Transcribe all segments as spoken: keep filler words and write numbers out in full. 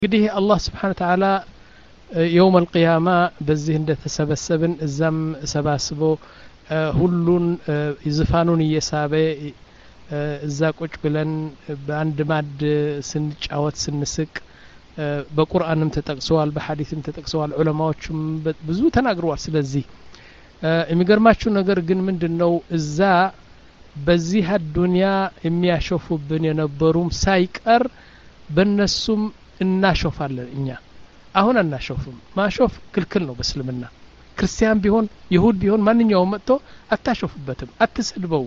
እንግዲህ አላህ Subhanahu Wa Ta'ala يوم القيامة በዚህ እንደተሰበሰብን እዛም ሰባስቦ ሁሉን ይዝፋኑን እየሳበ እዛ ቁጭ ብለን በአንድ ማድ ስንጫወት ስንስቅ በቁርአንም ተጠቅሰዋል በሐዲስም ተጠቅሰዋል ዑለማዎችም ብዙ ተናግረዋል ስለዚህ የሚገርማችሁ ነገር ግን ምንድነው እዛ በዚህ አዱንያ የሚያሾፉብን የነበሩም ሳይቀር በነሱም እናሾፋለን እኛ አሁን እናሾፍም ማሾፍ ክልክል ነው በእስልምና ክርስቲያን ቢሆን ይሁድ ቢሆን ማንኛውም መጥቶ አታሾፍበትም አትስድበው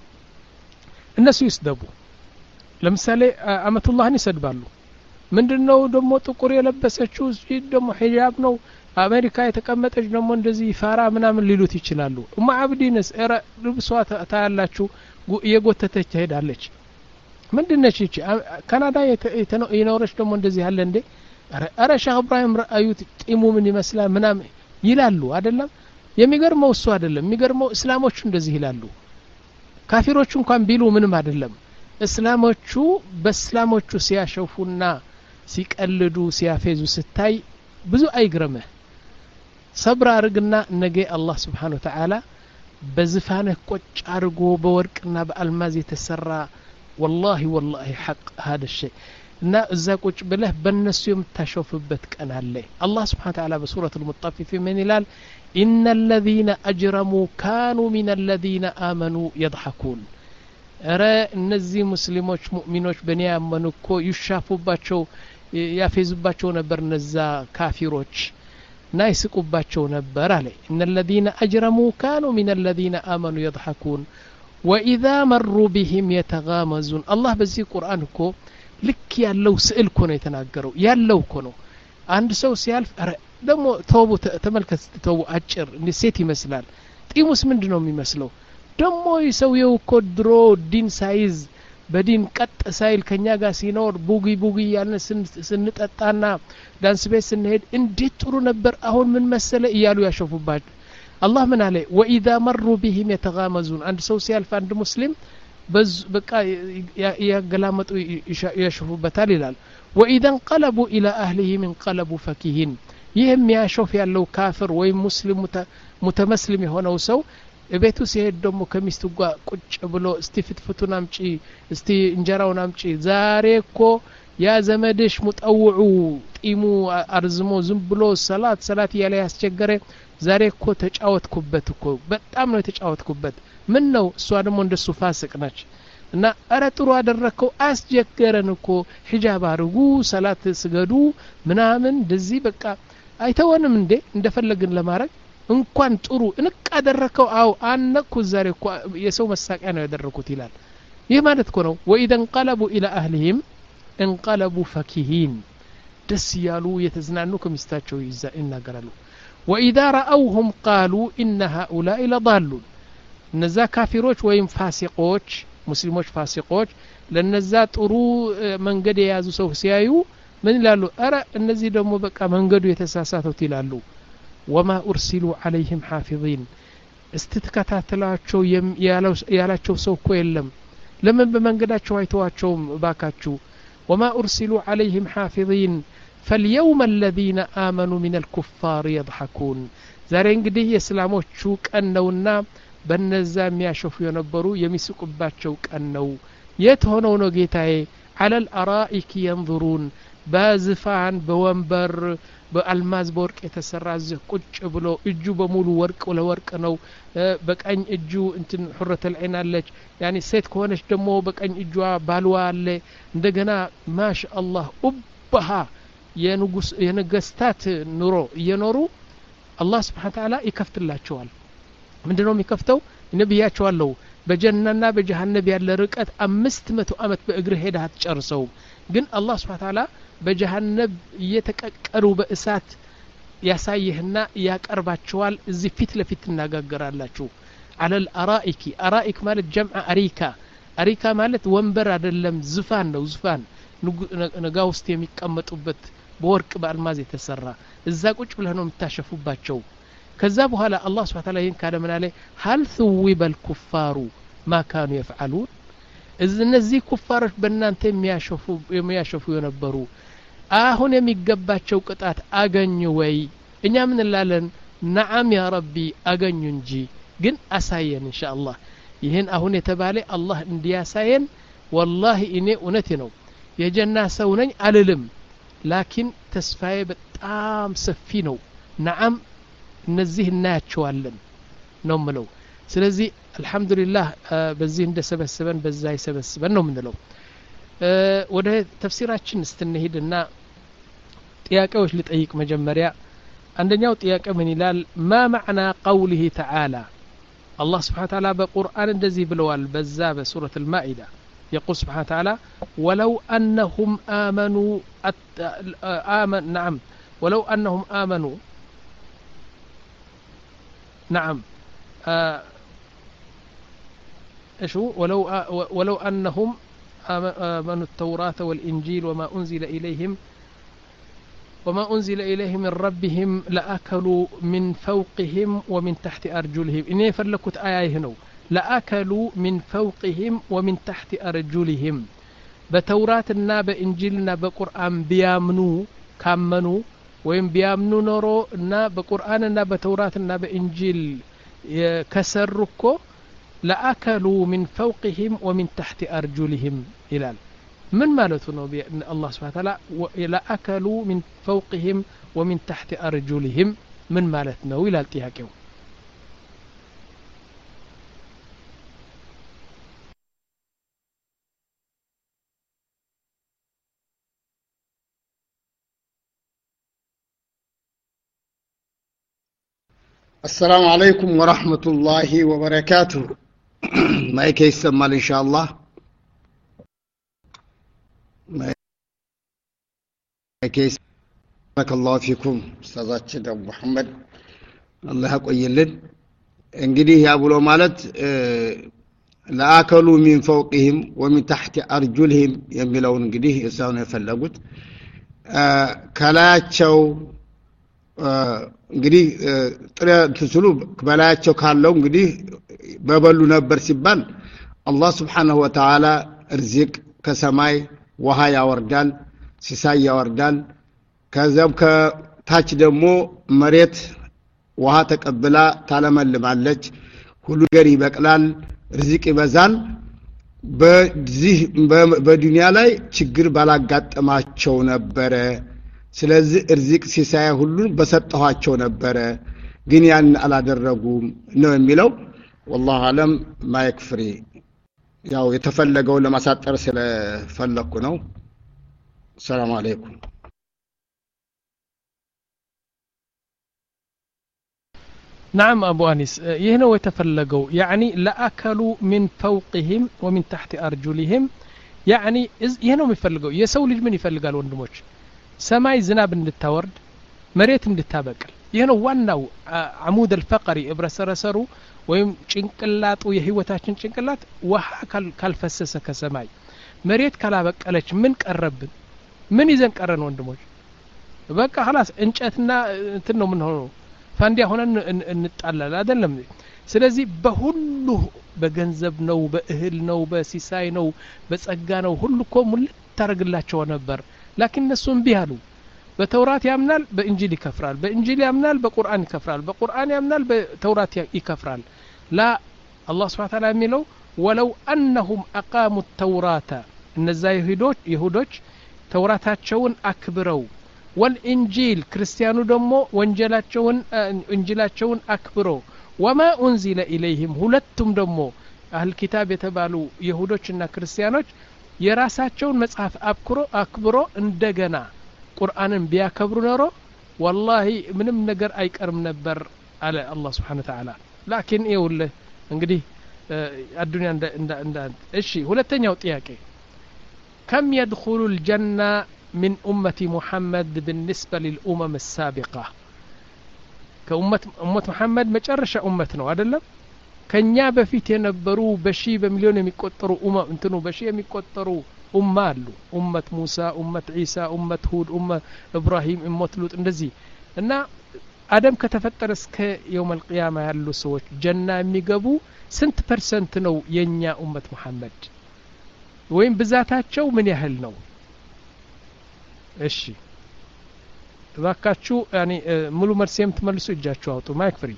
እነሱ ይስደቡ ለምሳሌ አመቱላህን ይሰድባሉ ምንድነው ደሞ ጥቁር የለበሰችው ደሞ ሂጃብ ነው አሜሪካ የተቀመጠች ደሞ እንደዚህ ይፋራ ምናምን ሊሉት ይችላሉ ኡማ አብዲንስ እረ ልብሷ ታያላችሁ የጎተተች ትሄዳለች ምንድነች እቺ ካናዳ የኖረች ደሞ እንደዚህ ያለ እንዴ አረ ሻህ ኢብራሂም አዩት ጢሙ ምን ይመስላል ምናምን ይላሉ አይደለም የሚገርመው እሱ አይደለም የሚገርመው እስላሞቹ እንደዚህ ይላሉ ካፊሮቹ እንኳን ቢሉ ምንም አይደለም እስላሞቹ በእስላሞቹ ሲያሸፉና ሲቀልዱ ሲያፌዙ ስታይ ብዙ አይግረምህ ሰብር አርግና ነገ አላህ Subhanahu Wa Ta'ala በዝፋንህ ቆጭ አርጎ በወርቅና በአልማዝ የተሰራ والله والله حق هذا الشيء እና እዛ ቁጭ ብለህ በእነሱ የምታሾፍበት ቀን አለ አላህ Subhanahu Wa Ta'ala በሱረቱ المطففين ምን ይላል ان الذين اجرموا كانوا من الذين امنوا يضحكون እረ እነዚህ ሙስሊሞች ሙእሚኖች በእኔ ያመኑ እኮ ይሻፉባቸው ያፌዙባቸው ነበር እነዛ ካፊሮች ናይስቁባቸው ነበር አለ ان الذين اجرموا كانوا من الذين امنوا يضحكون واذا مروا بهم يتغامزون الله በዚህ ቁርአን እኮ ልክ ያለው ስዕል እኮ ነው የተናገረው ያለው እኮ ነው አንድ ሰው ሲያልፍ አረ ደሞ ተውቡ ተመልከት ተውቡ አጭር እንደ ሴት ይመስላል ጢሙስ ምንድነው የሚመስለው ደሞ ይሰውየው እኮ ድሮ ዲን ሳይዝ በዲን ቀጥ ሳይል ከኛ ጋር ሲኖር ቡጊ ቡጊ ያልን ስንጠጣና ዳንስ ቤት ስንሄድ እንዴት ጥሩ ነበር አሁን ምን መሰለ እያሉ ያሸፉባቸው الله من عليه واذا مروا بهم يتغامزون عند سو سيالف عند مسلم بز بقى يغلامطوا يشوفوا بتال ይላል واذا انقلبوا الى اهلهم انقلبوا فكهين ይህም ያሾፍ ያለው ካፍር ወይ ሙስሊም ሙተመስሊም የሆነው ሰው ቤቱ ሲሄድ ደሞ ከሚስቱ ጋር ቁጭ ብሎ እስቲ ፍትፍቱን አምጪ እስቲ እንጀራውን አምጪ ዛሬ እኮ ያ ዘመድሽ ሙጠውዑ ጢሙ አርዝሞ ዝም ብሎ ሰላት ሰላት ያለ ያስቸገረ ዛሬ እኮ ተጫወትኩበት እኮ በጣም ነው የተጫወትኩበት ምን ነው እሷ ደሞ እንደሱ ፋስቅ ነች እና አረ ጥሩ አደረከው አስጀገረን እኮ ሂጃብ አርጉ ሰላት ስገዱ ምናምን እንደዚህ በቃ አይተወንም እንዴ እንደፈለግን ለማረግ እንኳን ጥሩ እንቅ አደረከው አው አነኩ ዛሬ እኮ የሰው መሳቂያ ነው ያደረኩት ይላል ይህ ማለት እኮ ነው واذا انقلبوا الى اهلهم انقلبوا فكهين ደስ ያሉ የተዝናኑ ከሚስታቸው ይናገራሉ واذا راوهم قالوا ان هؤلاء لضالون እነዛ ካፊሮች ወይም ፋሲቆች ሙስሊሞች ፋሲቆች ለነዛ ጥሩ መንገድ የያዙ ሰው ሲያዩ ምን ይላሉ አረ እነዚህ ደግሞ በቃ መንገዱ የተሳሳተው ይላሉ وما ارسلوا عليهم حافظين እስትተከታተላቸው ያላቸው ሰው እኮ የለም ለምን በመንገዳቸው አይተዋቸው ባካችሁ وما ارسلوا عليهم حافظين فاليوم الذين آمنوا من الكفار يضحكون ዛሬ እንግዲህ የእስላሞቹ ቀን ነውና በነዛ የሚያሾፉ የነበሩ የሚስቁባቸው ቀን ነው የት ሆነው ነው ጌታዬ على الارائك ينظرون በዝፋን በወንበር በአልማዝ በወርቅ የተሰራ ቁጭ ብሎ እጁ በሙሉ ወርቅ ለወርቅ ነው በቀኝ እጁ እንትን ሁረተ العين አለች ያኒ ሴት ከሆነች ደግሞ በቀኝ እጇ ባልዋ አለ እንደገና ማሻአላህ ኡባሃ የንጉስ የነገስታት ኑሮ እየኖሩ አላህ Subhanahu Wa Ta'ala ይከፍትላቸዋል ምንድነው የሚከፍተው ነብያቸው አለው በጀነና በጀሃነም ያለ ርቀት አምስት መቶ አመት በእግር ሄዳ አትጨርሰው ግን አላህ Subhanahu Wa Ta'ala በጀሃነም እየተቀቀሩ በእሳት ያሳየህና ያቀርባቸዋል እዚህ ፊት ለፊት እናጋገራላችሁ على الارائك ارائك ማለት جمع اريكا اريكا ማለት ወንበር አይደለም ዝፋን ነው ዝፋን ነጋ ውስጥ የሚቀመጡበት በወርቅ በአልማዝ የተሰራ እዛ ቁጭ ብለህ ነው የምታሸፉባቸው ከዛ በኋላ አላህ Subhanahu Wa Ta'ala ይሄን ካለ ምን አለ هل ثوب الكفار ما كانوا يفعلون እነዚህ ኩፋሮች በእናንተ የሚያሸፉ የሚያሸፉ የነበሩ አሁን የሚገባቸው ቅጣት አገኙ ወይ እኛ ምን እንላለን ነዓም ያ ረቢ አገኙ እንጂ ግን አሳየን ኢንሻአላህ ይሄን አሁን የተባለ አላህ እንዲያሳየን والله እኔ እውነቴ ነው የጀና ሰው ነኝ አልልም ላኪን ተስፋዬ በጣም ሰፊ ነው ነዓም እነዚህ እናያቸዋለን ነው ምለው ስለዚህ አልহামዱሊላህ በዚህ እንደሰበሰበን በዛ ይሰበስበን ነው ምንለው ወደ ተፍሲራችን እስትንሄድና ጥያቄዎች ልጠይቅ መጀመሪያ አንደኛው ጥያቄ ምን ይላል ما معنى قوله تعالى الله سبحانه وتعالى بقرآن እንደዚህ ብለዋል በዛ በሱረة المائدة يقول سبحانه وتعالى ولو أنهم آمنوا آمن نعم ولو أنهم آمنوا نعم ايش هو ولو ولو أنهم آمنوا التوراة والإنجيل وما أنزل إليهم وما أنزل إليهم من ربهم لأكلوا من فوقهم ومن تحت أرجلهم إني فلكت آية هنا لأكلوا من فوقهم ومن تحت أرجلهم بتوراتنا بإنجيلنا بقرآن بيامنوا كامنوا وين بيامنوا نرونا بقرآننا بتوراتنا بإنجيل كسركو لأكلوا من فوقهم ومن تحت أرجلهم إلى من مالتنا الله سبحانه وتعالى لأكلوا من فوقهم ومن تحت أرجلهم من مالتنا إلى التهاكم السلام عليكم ورحمة الله وبركاته ما يكيسمال إن شاء الله ما يكيس بارك الله فيكم أستاذ أبو محمد الله يقويلن انجدي يا أبو مالت لآكلوا من فوقهم ومن تحت أرجلهم يملون انجدي يساون يفلقوت كلاتشو እንግዲህ ጥረ ተስሉ በላያቸው ካለው እንግዲህ በበሉ ነበር ሲባል አላህ Subhanahu Wa Ta'ala ርዝቅ ከሰማይ ውሃ ያወርዳል ሲሳይ ያወርዳል ከዛም ከታች ደግሞ መሬት ውሃ ተቀብላ ታለመልማለች ሁሉ ነገር ይበቅላል ርዝቅ ይበዛል በዚህ በዱንያ ላይ ችግር ባላጋጠማቸው ነበር ስለዚህ እርዝቅ ሲሳይ ሁሉ በሰጠኋቸው ነበር ግን ያን አላደረጉም ነው የሚለው والله አለም ማይክፍሪ ያው የተፈለገው ለማሳጠር ስለፈለኩ ነው ሰላም አለይኩም نعم أبو أنيس يهنا ويتفلقوا يعني لأكلوا من فوقهم ومن تحت أرجلهم يعني يهنا يفلقوا يسوي لج من يفلقال وندموش سماي زناب እንድታወርድ መሬት እንድታበቅል ይሄ ነው ዋናው عمود الفقري እብረሰረሰሩ ወይም ጭንቅላጡ የህይወታችን ጭንቅላት ውሃ ካልፈሰሰ ከሰማይ መሬት ካላበቀለች ምን ቀረብን ምን ይዘን ቀረን ወንድሞች በቃ خلاص እንጨትና እንትን ነው ምን ሆኖ ፋንዲያ ሆነን እንጣላል አይደለም ስለዚህ በሁሉ በገንዘብ ነው በእህል ነው በሲሳይ ነው በጸጋ ነው ሁሉ ኮሙል ታረግላቸው ነበር لكن النسون بيهلو بتوراة يامنال بإنجيل يكفرال بإنجيل يامنال بقرآن يكفرال بقرآن يامنال بتوراة يكفرال لا الله سبحانه وتعالى يميلو ولو أنهم أقاموا التوراة إن الزاي يهودوش يهودوش توراتاتشون أكبرو والإنجيل كريستيانو دمو وانجيلاتشون إنجيلاتشون أكبرو وما أنزل إليهم هلتم دمو أهل الكتاب يتبالو يهودوشنا كريستيانوش የራሳቸውን መጽሐፍ አክብሮ አክብሮ እንደገና ቁርአንን ቢያከብሩ ኖሮ والله ምንም ነገር አይቀርም ነበር አለ አላህ Subhanahu Wa Ta'ala لكن ይውል እንግዲህ አዱንያ እንደ እንደ እሺ ሁለተኛው ጥያቄ كم يدخل الجنة من أمة محمد بالنسبة للأمم السابقة كأمة أمة محمد مجرش أمتنا አይደለም ከኛ በፊት የነበሩ በሺ በሚሊዮን የሚቆጠሩ ኡማ እንትኑ በሺ የሚቆጠሩ ኡማ አሉ ኡመት ሙሳ ኡመት ኢሳ ኡመት ሁድ ኡመት ኢብራሂም ኡመት ሉጥ እንደዚህ እና አደም ከተፈጠረ እስከ يوم القيامه ያሉ ሰዎች ጀና የሚገቡ ስንት ፐርሰንት ነው የኛ ኡመት መሐመድ ወይም ብዛታቸው ምን ያህል ነው እሺ እባካችሁ ያኒ ሙሉ መልስ የምትመልሱ እጃችሁ አውጡ ማይክ ፍሪ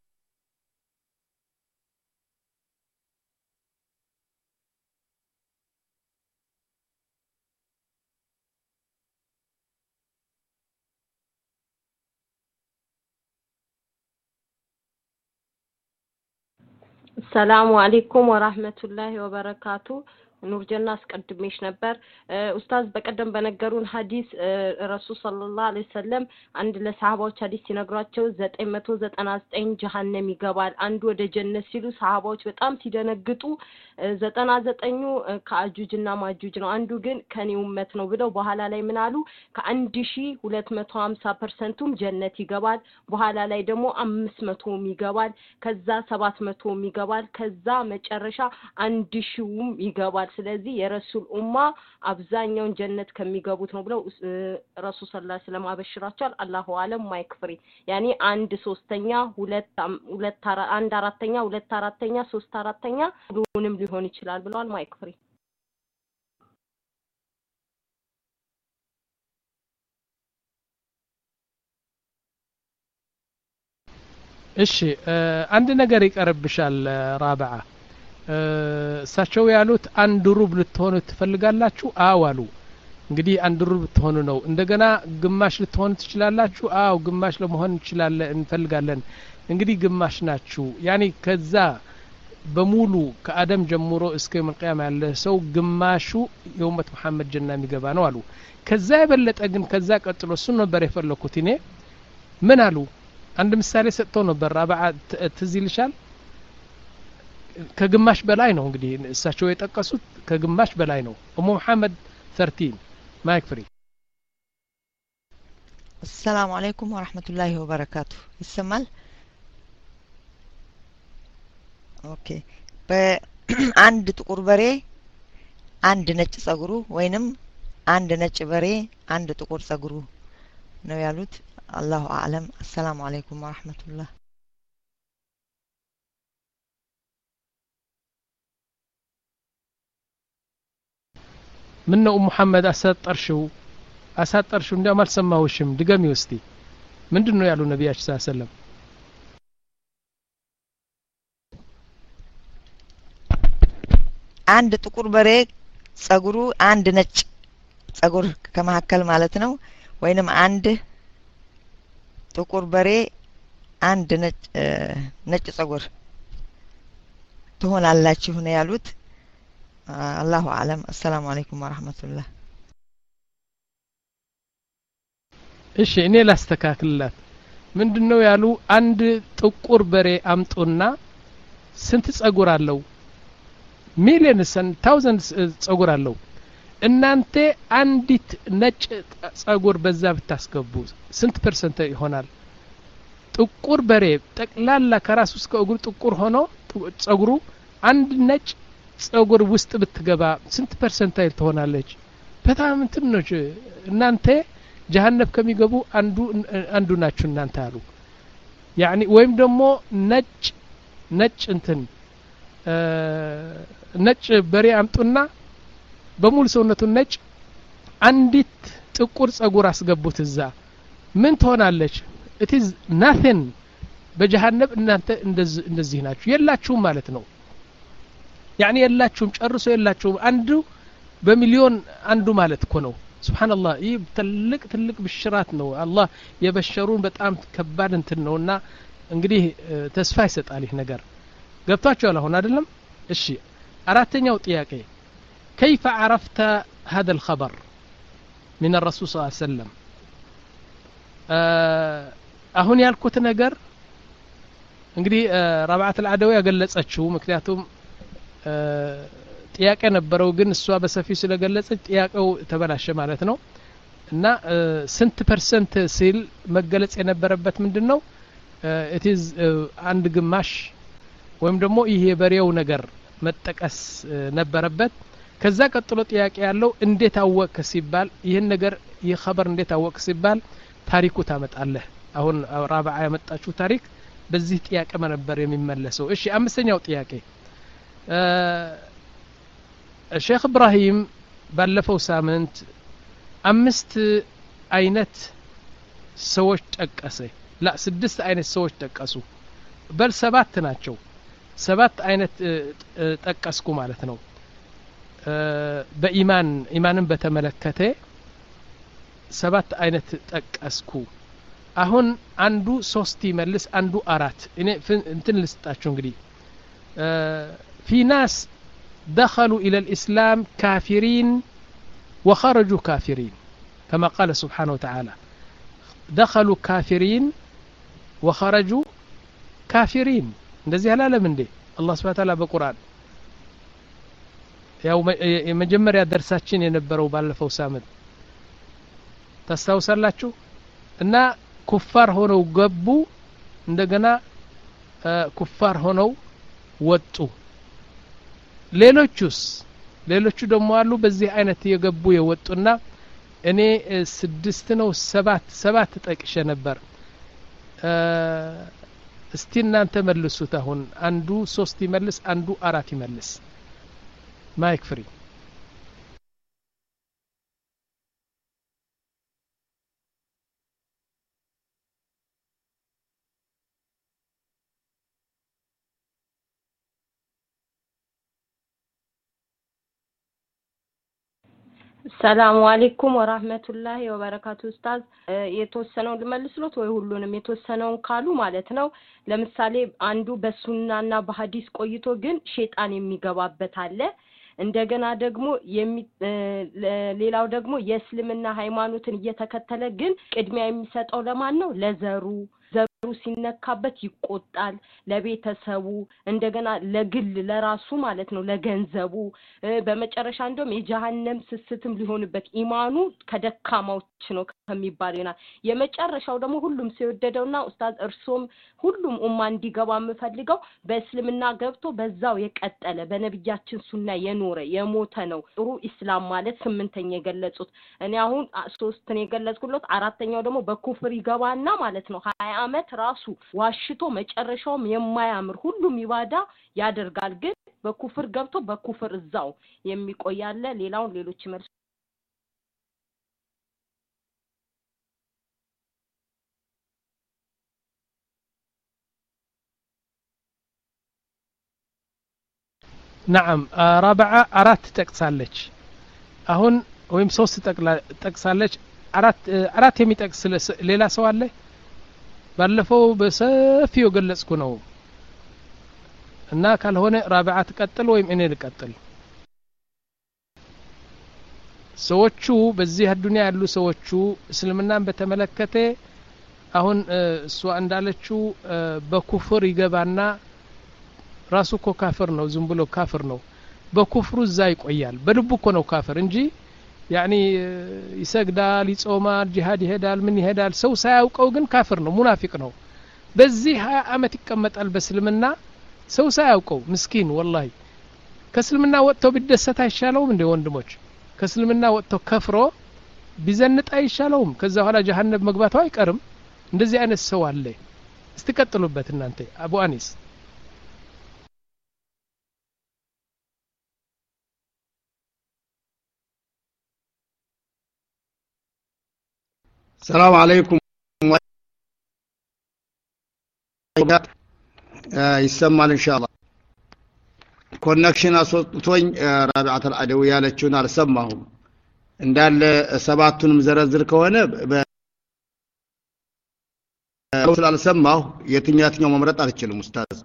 السلام عليكم ورحمة الله وبركاته نور جنة አስቀድሜሽ ነበር ኡስታዝ በቀደም በነገሩን ሐዲስ ረሱል ሰለላሁ ዐለይሂ ወሰለም አንድ ለሰሃባዎች ሐዲስ ሲነግሯቸው ዘጠኝ መቶ ዘጠና ዘጠኝ ጀሃነም ይገባል አንዱ ወደ ጀነት ሲሉ ሰሃባዎች በጣም ሲደነግጡ ዘጠና ዘጠኙ ከአጁጅና ማጁጅ ነው አንዱ ግን ከኔ ኡመት ነው ብለው በኋላ ላይ ምን አሉ ከ1250 ፐርሰንቱም ጀነት ይገባል በኋላ ላይ ደግሞ አምስት መቶም ይገባል ከዛ ሰባት መቶም ይገባል ከዛ መጨረሻ አንድ ሺውም ይገባል ስለዚህ የረሱል ኡማ አብዛኛውን ጀነት ከሚገቡት ነው ብለው ረሱል ሰለላሁ ዐለይሂ ወሰለም አበሽራቸዋል አላሁ አለም ማይክፍሪ ያኒ አንድ ሶስተኛ ሁለት ሁለት አንድ አራተኛ ሁለት አራተኛ ሶስት አራተኛ ሁሉንም ሊሆን ይችላል ብለዋል ማይክፍሪ እሺ አንድ ነገር ይቀርብሻል ራብዓ እሳቸው ያሉት አንድ ሩብ ልትሆኑ ትፈልጋላችሁ አዋሉ እንግዲህ አንድ ሩብ ልትሆኑ ነው እንደገና ግማሽ ልትሆኑ ትችላላችሁ አው ግማሽ ለመሆን ይችላል እንፈልጋለን እንግዲህ ግማሽ ናችሁ ያኒ ከዛ በሙሉ ከአደም ጀምሮ እስከ መልቂያማ ያለ ሰው ግማሹ የኡመት መሐመድ ጀና የሚገባ ነው አሉ ከዛ የበለጠ ግን ከዛ ቀጥሎ እሱ ነበር የፈለኩት እኔ ምን አሉ አንድ ምሳሌ ሰጥተው ነበር ራብዓ ትዝ ይልሻል ከግማሽ በላይ ነው እንግዲህ እሳቸው የጠቀሱት ከግማሽ በላይ ነው ኡሙ መሐመድ ثلاثة ማይክ ፍሪ السلام عليكم ورحمة الله وبركاته ይሰማል ኦኬ በአንድ ጥቁር በሬ አንድ ነጭ ጸጉሩ ወይንም አንድ ነጭ በሬ አንድ ጥቁር ጸጉሩ ነው ያሉት አላሁ አለም السلام عليكم ورحمة الله ምነው ሙሐመድ አሳጠርሽው አሳጠርሽው እንዲያም አልሰማሁሽም ድገሚ ውስቲ ምንድነው ያሉ ነብያችን ሰለላሁ ዐለይሂ ወሰለም አንድ ጥቁር በሬ ጸጉሩ አንድ ነጭ ጸጉር ከመሐከል ማለት ነው ወይንም አንድ ጥቁር በሬ አንድ ነጭ ነጭ ጸጉር ትሆናላችሁ ነው ያሉት الله أعلم السلام عليكم ورحمة الله እሺ እኔ ላስተካክልላት ምንድነው ያሉ አንድ ጥቁር በሬ አምጡና ስንት ጸጉር አለው ሚሊየንስ and thousands ጸጉር አለው እናንተ አንዲት ነጭ ጸጉር በዛ ብታስገቡ ስንት ፐርሰንት ይሆናል ጥቁር በሬ ጠቅላላ ከራሱ እስከ እግሩ ጥቁር ሆኖ ጸጉሩ አንድ ነጭ ጸጉር ውስጥ ብትገባ ስንት ፐርሰንት አይል ትሆናለች በጣም እንትን ነው እናንተ ጀሃነም ከሚገቡ አንዱ አንዱ ናችሁ እናንተ አሉ ያኒ ወይም ደግሞ ነጭ ነጭ እንትን ነጭ በሬ አምጡና በሙሉ ሰውነቱ ነጭ አንዲት ጥቁር ጸጉር አስገቡት እዛ ምን ትሆናለች it is nothing በጀሃነም እናንተ እንደዚህ እንደዚህ ናችሁ የላችሁም ማለት ነው يعني የላችሁም ጨርሶ የላችሁም አንዱ በሚሊዮን አንዱ ማለት እኮ ነው ሱብሃንአላህ ይህ ትልቅ ትልቅ ብሽራት ነው አላህ የበሸሩን በጣም ከባድ እንትን ነውና እንግዲህ ተስፋ ይሰጣል ይህ ነገር ገብታችኋል አሁን አይደለም እሺ አራተኛው ጥያቄ كيف عرفت هذا الخبر من الرسول صلى الله عليه وسلم አሁን ያልኩት ነገር እንግዲህ ረብዓት العدوي ያገለጸችው ምክንያቱም ጥያቄ ነበረው ግን እሷ በሰፊው ስለገለጸች ጥያቄው ተበላሸ ማለት ነው እና ስንት ፐርሰንት ሲል መገለጽ የነበረበት ምንድነው it is አንድ ግማሽ ወይም ደግሞ ይሄ በሬው ነገር መጠቀስ ነበረበት ከዛ ቀጥሎ ጥያቄ ያለው እንዴት አወቀ ሲባል ይሄን ነገር ይሄ خبر እንዴት አወቀ ሲባል ታሪኩ ታመጣለህ አሁን ራብዓ ያመጣችው ታሪክ በዚህ ጥያቄ ነበር የሚመለሰው እሺ አምስተኛው ጥያቄ ሼክ ኢብራሂም ባለፈው ሳምንት አምስት አይነት ሰዎች ጠቀሰ لا ስድስት አይነት ሰዎች ጠቀሱ በል ሰባት ናቸው ሰባት አይነት ጠቀስኩ ማለት ነው በኢማን ኢማንን በተመለከተ ሰባት አይነት ጠቀስኩ አሁን አንዱ ሶስት ይመልስ አንዱ አራት እኔ እንትን ልስጣችሁ እንግዲህ في ناس دخلوا إلى الإسلام كافرين وخرجوا كافرين كما قال سبحانه وتعالى دخلوا كافرين وخرجوا كافرين እንደዚህ አላለም እንዴ አላህ Subhanahu Wa Ta'ala በቁርአን ያው የመጀመሪያ ደርሳችን የነበረው ባለፈው ሳምንት ታስታውሳላችሁ እና ኩፋር ሆነው ገቡ እንደገና ኩፋር ሆነው ወጡ ሌሎቹስ ሌሎቹ ደግሞ አሉ በዚህ አይነት የገቡ የወጡና እኔ ስድስት ነው ሰባት ሰባት ጠቅሼ ነበር እስቲ እናንተ መልሱት አሁን አንዱ ሶስት ይመልስ አንዱ አራት ይመልስ ማይክ ፍሪ ሰላም አለይኩም ወራህመቱላሂ ወበረካቱ ኡስታዝ የተወሰነው ልመልስሎት ወይ ሁሉንም የተወሰነውን ካሉ ማለት ነው ለምሳሌ አንዱ በሱናና በሐዲስ ቆይቶ ግን ሸይጣን የሚገባበት አለ እንደገና ደግሞ ሌላው ደግሞ የእስልምና ሃይማኖትን እየተከተለ ግን ቅድሚያ የሚሰጠው ለማን ነው ለዘሩ ዘሩ ሲነካበት ይቆጣል ለቤተሰቡ እንደገና ለግል ለራሱ ማለት ነው ለገንዘቡ በመጨረሻ እንደም የጀሃነም ስስትም ሊሆንበት ኢማኑ ከደካማዎች ነው ከሚባል ይሆናል የመጨረሻው ደግሞ ሁሉም ሲወደደውና ኡስታዝ እርሶም ሁሉም ኡማ እንዲገባ የምፈልገው በእስልምና ገብቶ በዛው የቀጠለ በነብያችን ሱና የኖረ የሞተ ነው ጥሩ እስላም ማለት ስምንተኛ የገለጹት እኔ አሁን ሶስት ነው የገለጽኩለት አራተኛው ደግሞ በኩፍር ይገባና ማለት ነው ሀያ አመት ራሱ ዋሽቶ መጨረሻውም የማያምር ሁሉም ይባዳ ያደርጋል ግን በኩፍር ገብቶ በኩፍር እዛው የሚቆያለ ሌላው ሌሎች መልስ نعم رابعه አራት ጠቅሳለች አሁን ወይም ሶስት ጠቅሳለች አራት አራት የሚጠቅስ ሌላ ሰው አለ ባለፈው በሰፊው ገለጽኩ ነው እና ካልሆነ ራቢዓ ተቀጥል ወይም እኔ ልቀጥል ሰዎቹ በዚህ ዱንያ ያሉ ሰዎቹ እስልምናን በተመለከተ አሁን እሷ እንዳለችው በኩፍር ይገባና ራሱ እኮ ካፍር ነው ዝም ብሎ ካፍር ነው በኩፍሩ እዛ ይቆያል በልቡ እኮ ነው ካፍር እንጂ يعني ይሰግዳል ይጾማል ጂሃድ ይሄዳል ምን ይሄዳል ሰው ሳያውቀው ግን ካፍር ነው ሙናፊቅ ነው በዚህ ሀያ አመት ይቀመጣል በእስልምና ሰው ሳያውቀው ምስኪን والله ከእስልምና ወጥቶ ቢደሰት አይሻለውም እንደ ወንድሞች ከእስልምና ወጥቶ ከፍሮ ቢዘንጥ አይሻለውም ከዛ ኋላ ጀሃነም መግባቱ አይቀርም እንደዚህ አይነት ሰው አለ እስቲ እናንተ አቡ አኒስ السلام عليكم يسمع ان شاء الله ኮኔክሽን አስወጥቶኝ ራቢዓት አልአደዊ ያለችውን አልሰማሁም እንዳለ ሰባቱንም ዘረዝር ከሆነ ስላልሰማሁ የትኛው መምረጥ አልችልም ኡስታዝ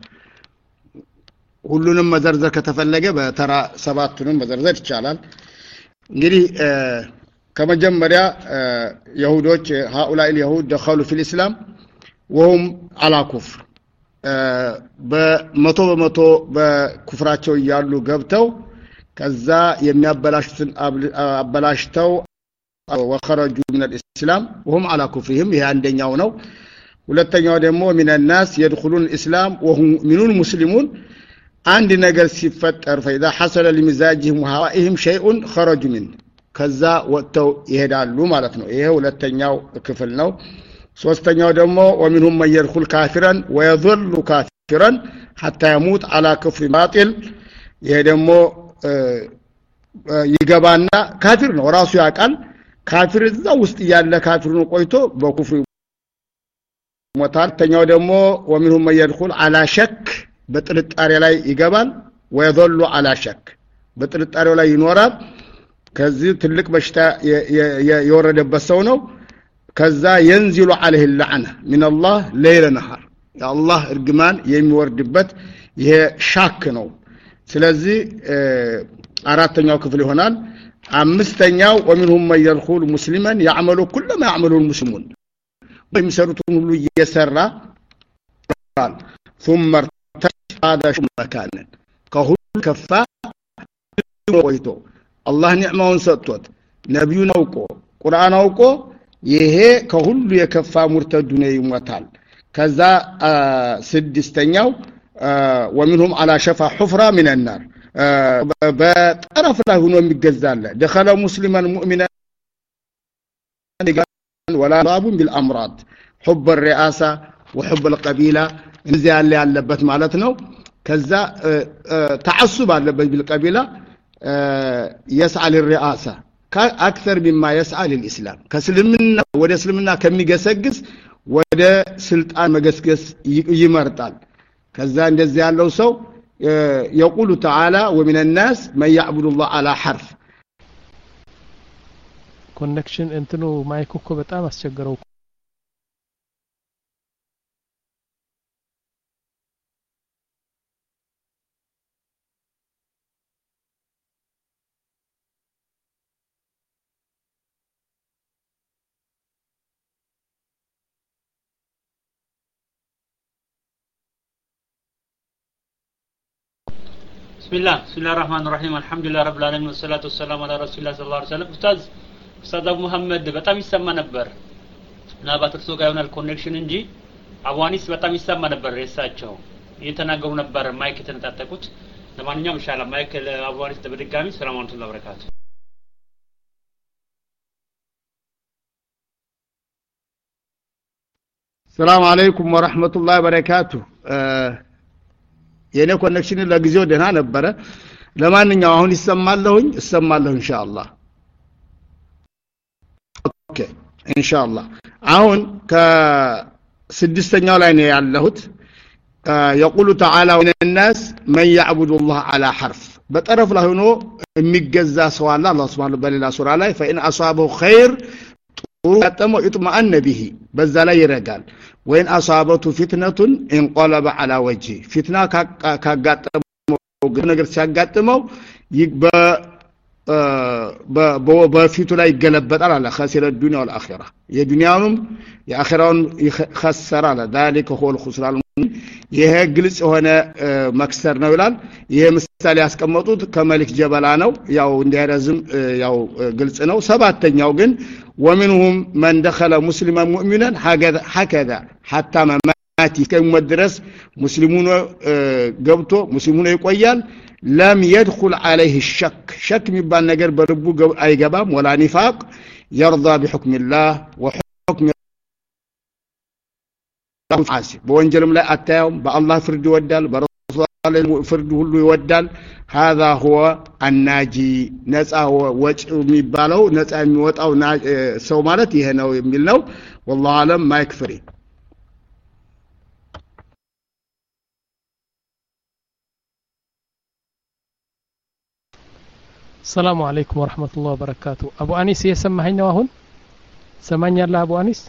ሁሉንም መዘርዘር ከተፈለገ በተራ ሰባቱንም መዘርዘር ይቻላል እንግዲህ ከመጀመሪያ ይሁዶች هؤلاء اليهود دخلوا في الاسلام وهم على كفر በመቶ በመቶ በኩፍራቸው ያሉ ገብተው ከዛ የሚያበላሽቱን አበላሽተው وخرجوا من الاسلام وهم على كفرهم ይሄ አንደኛው ነው ሁለተኛው ደግሞ من الناس يدخلون الاسلام وهم مؤمنون مسلمون አንድ ነገር ሲፈጠር فاذا حصل لمزاجهم وهوائهم شيء خرجوا منه ከዛ ወጥተው ይሄዳሉ ማለት ነው ይሄ ሁለተኛው ክፍል ነው ሶስተኛው ደግሞ ومنهم من يدخل كافرا ويظل كافرا حتى يموت على كفر باطل ይሄ ደግሞ ይገባና ካፊር ነው ራሱ ያቃል ካፊር እዛው ውስጥ ያለ ካፊር ነው ቆይቶ በኩፍር ሞታል ተኛው ደግሞ ወሚንሁም يدخل على شك በጥርጣሬ ላይ ይገባል ويظل على شك በጥርጣሬው ላይ ይኖራል ከዚህ ትልቅ በሽታ የወረደበት ሰው ነው ከዛ ينزل عليه اللعنه من الله ليل نهار يا الله እርግማን የሚወርድበት ይሄ ሻክ ነው ስለዚህ አራተኛው ክፍል ይሆናል አምስተኛው ومنهم من يدخل مسلما يعمل كل ما يعمله المسلمون በሚሰሩትን ሁሉ እየሰራ ثم هذا شو مكان كهول كفا ቆይቶ አላህ ኒዕማውን ሰጥቶት ነብዩን አውቆ ቁርአን አውቆ ይሄ ከሁሉ የከፋ ሙርተዱ ነው ይሞታል ከዛ ስድስተኛው ومنهم على شفا حفرة من النار በጠረፍ ላይ ሆኖ የሚገዛለ دخل مسلما مؤمنا ولا باب بالامراض حب الرئاسه وحب القبيله እንዚያ ያለ ያለበት ማለት ነው ከዛ تعصب አለበት بالقبيله يسعى للرئاسه اكثر مما يسعى للاسلام ከስልምና ወደ እስልምና ከሚገሰግስ ወደ ስልጣን መገስገስ ይመርጣል ከዛ እንደዚህ ያለው ሰው يقول تعالى ومن الناس من يعبد الله على حرف ኮኔክሽን እንትኑ ማይኩ እኮ በጣም አስቸገረው بسم الله بسم الله الرحمن الرحيم الحمد لله رب العالمين والصلاه والسلام على رسول الله صلى الله عليه وسلم استاذ استاذ ابو محمد በጣም ይሰማ ነበር እና ባትርሶ ጋር ይሆናል ኮኔክሽን እንጂ አዋኒስ በጣም ይሰማ ነበር የሳቸው እየተናገሩ ነበር ማይክ ተነጣጣቁት ለማንኛውም ኢንሻአላህ ማይክ አዋኒስ በድጋሚ ሰላም አለይኩም ወበረካቱ ሰላም አለይኩም ወራህመቱላሂ ወበረካቱ የኔ ኮኔክሽን ለጊዜው ደህና ነበረ ለማንኛውም አሁን ይሰማልሁኝ ይሰማልሁ ኢንሻአላህ ኦኬ ኢንሻአላህ አሁን ከስድስተኛው ላይ ነው ያለሁት يقول تعالى من الناس من يعبد الله على حرف በጠረፍ ላይ ሆኖ የሚገዛ ሰው አለ አላህ Subhanahu በሌላ ሱራ ላይ فإن أصابه خير طمع اطمأن به በዛ ላይ ይረጋል وين أصابته فتنة انقلب على وجهه فتنة ካጋጠመው ነገር ሲያጋጥመው ይበ በፊቱ ላይ ይገለበጣል አለ خسر الدنيا والآخرة የዱንያውንም የአኺራውን خسر አለ ذلك هو الخسران ይሄ ግልጽ ሆነ መክሰር ነው ይላል ይሄ ምሳሌ ያስቀመጡት ከመልክ ጀበላ ነው ያው እንዲያረዝም ያው ግልጽ ነው ሰባተኛው ግን ومنهم من دخل مسلما مؤمنا هكذا حتى مات كمدرس مسلمون ገብቶ مسلمون ይቆያል لم يدخل عليه الشك شك የሚባል ነገር በልቡ አይገባም ولا نفاق يرضى بحكم الله وحكم حاسب በወንጀልም ላይ አታየውም በአላህ ፍርድ ይወዳል በረሱል ፍርድ ሁሉ ይወዳል هذا هو الناجي ነፃ ወጭ የሚባለው ነፃ የሚወጣው ሰው ማለት ይሄ ነው የሚል ነው والله اعلم ما يكفري السلام عليكم ورحمة الله وبركاته أبو أنيس يسمعني ነው አሁን ሰማኛለህ አቡ አኒስ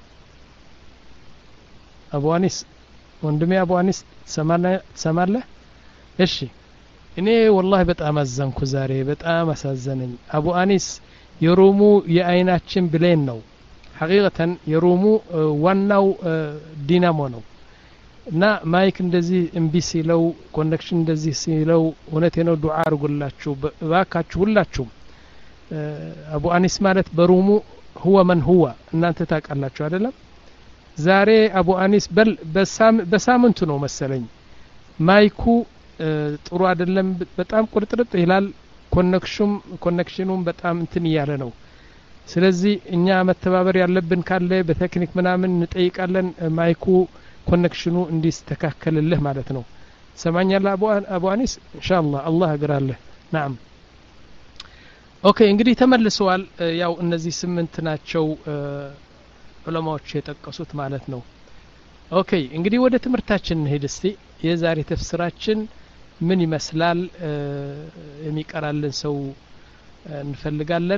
አቡ አኒስ ወንድሜ አቡ አኒስ ሰማለህ እሺ እኔ والله በጣም አዘንኩ ዛሬ በጣም አሳዘነኝ አቡ አኒስ የሮሙ የአይናችን ብሌን ነው ሐቂቀተን የሮሙ ዋናው ዲናሞ ነው እና ማይክ እንደዚህ እምቢ ሲለው ኮኔክሽን እንደዚህ ሲለው እውነቴ ነው ዱዓ አድርጉላችሁ ባካችሁ ሁላችሁም አቡ አኒስ ማለት በሮሙ هو من هو እናንተ ታውቃላችሁ አይደለም ዛሬ አቡ አኒስ በል በሳምንቱ ነው መሰለኝ ማይኩ ጥሩ አይደለም በጣም ቁርጥርጥ ይላል ኮኔክሽኑም ኮኔክሽኑም በጣም እንትን ያለ ነው ስለዚህ እኛ መተባበር ያለብን ካለ በቴክኒክ ምናምን እንጠይቃለን ማይኩ ኮኔክሽኑ እንዲስተካከልልህ ማለት ነው ሰማኛለህ አቡ አቡ አኒስ ኢንሻአላህ አላህ ያግራልህ نعم ኦኬ እንግዲህ ተመልሰዋል ያው እነዚህ ስምንት ናቸው ዑለማዎች የጠቀሱት ማለት ነው ኦኬ እንግዲህ ወደ ትምህርታችን እንሄድ እስቲ የዛሬ ተፍስራችን ምን ይመስላል የሚቀራልን ሰው እንፈልጋለን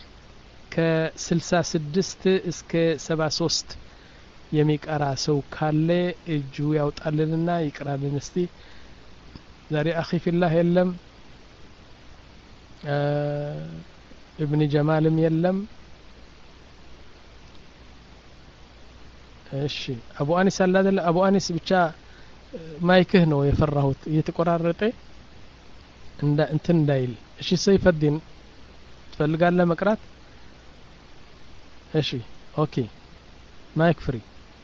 ከ66 እስከ ሰባ ሶስት የሚቀራ ሰው ካለ እጁ ያውጣልንና ይቀራልን እስቲ ዛሬ አኺ ፊላህ የለም ابن جمالም የለም እሺ አቡ አኒስ አላደለ አቡ አኒስ ብቻ ማይክህ ነው የፈራሁት እየተቆራረጠ እንዳ እንትን እንዳይል እሺ ሰይፈዲን ትፈልጋለህ መቅራት እሺ ኦኬ ማይክ ፍሪ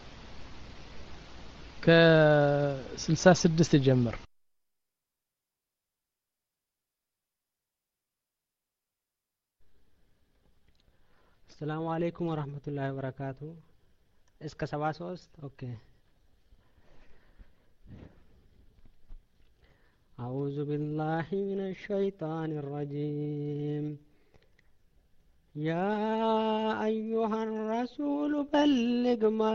ከ66 ጀምር السلام عليكم ورحمة الله وبركاته اسك سبعة سوست اوكي أعوذ بالله من الشيطان الرجيم يا أيها الرسول بلغ ما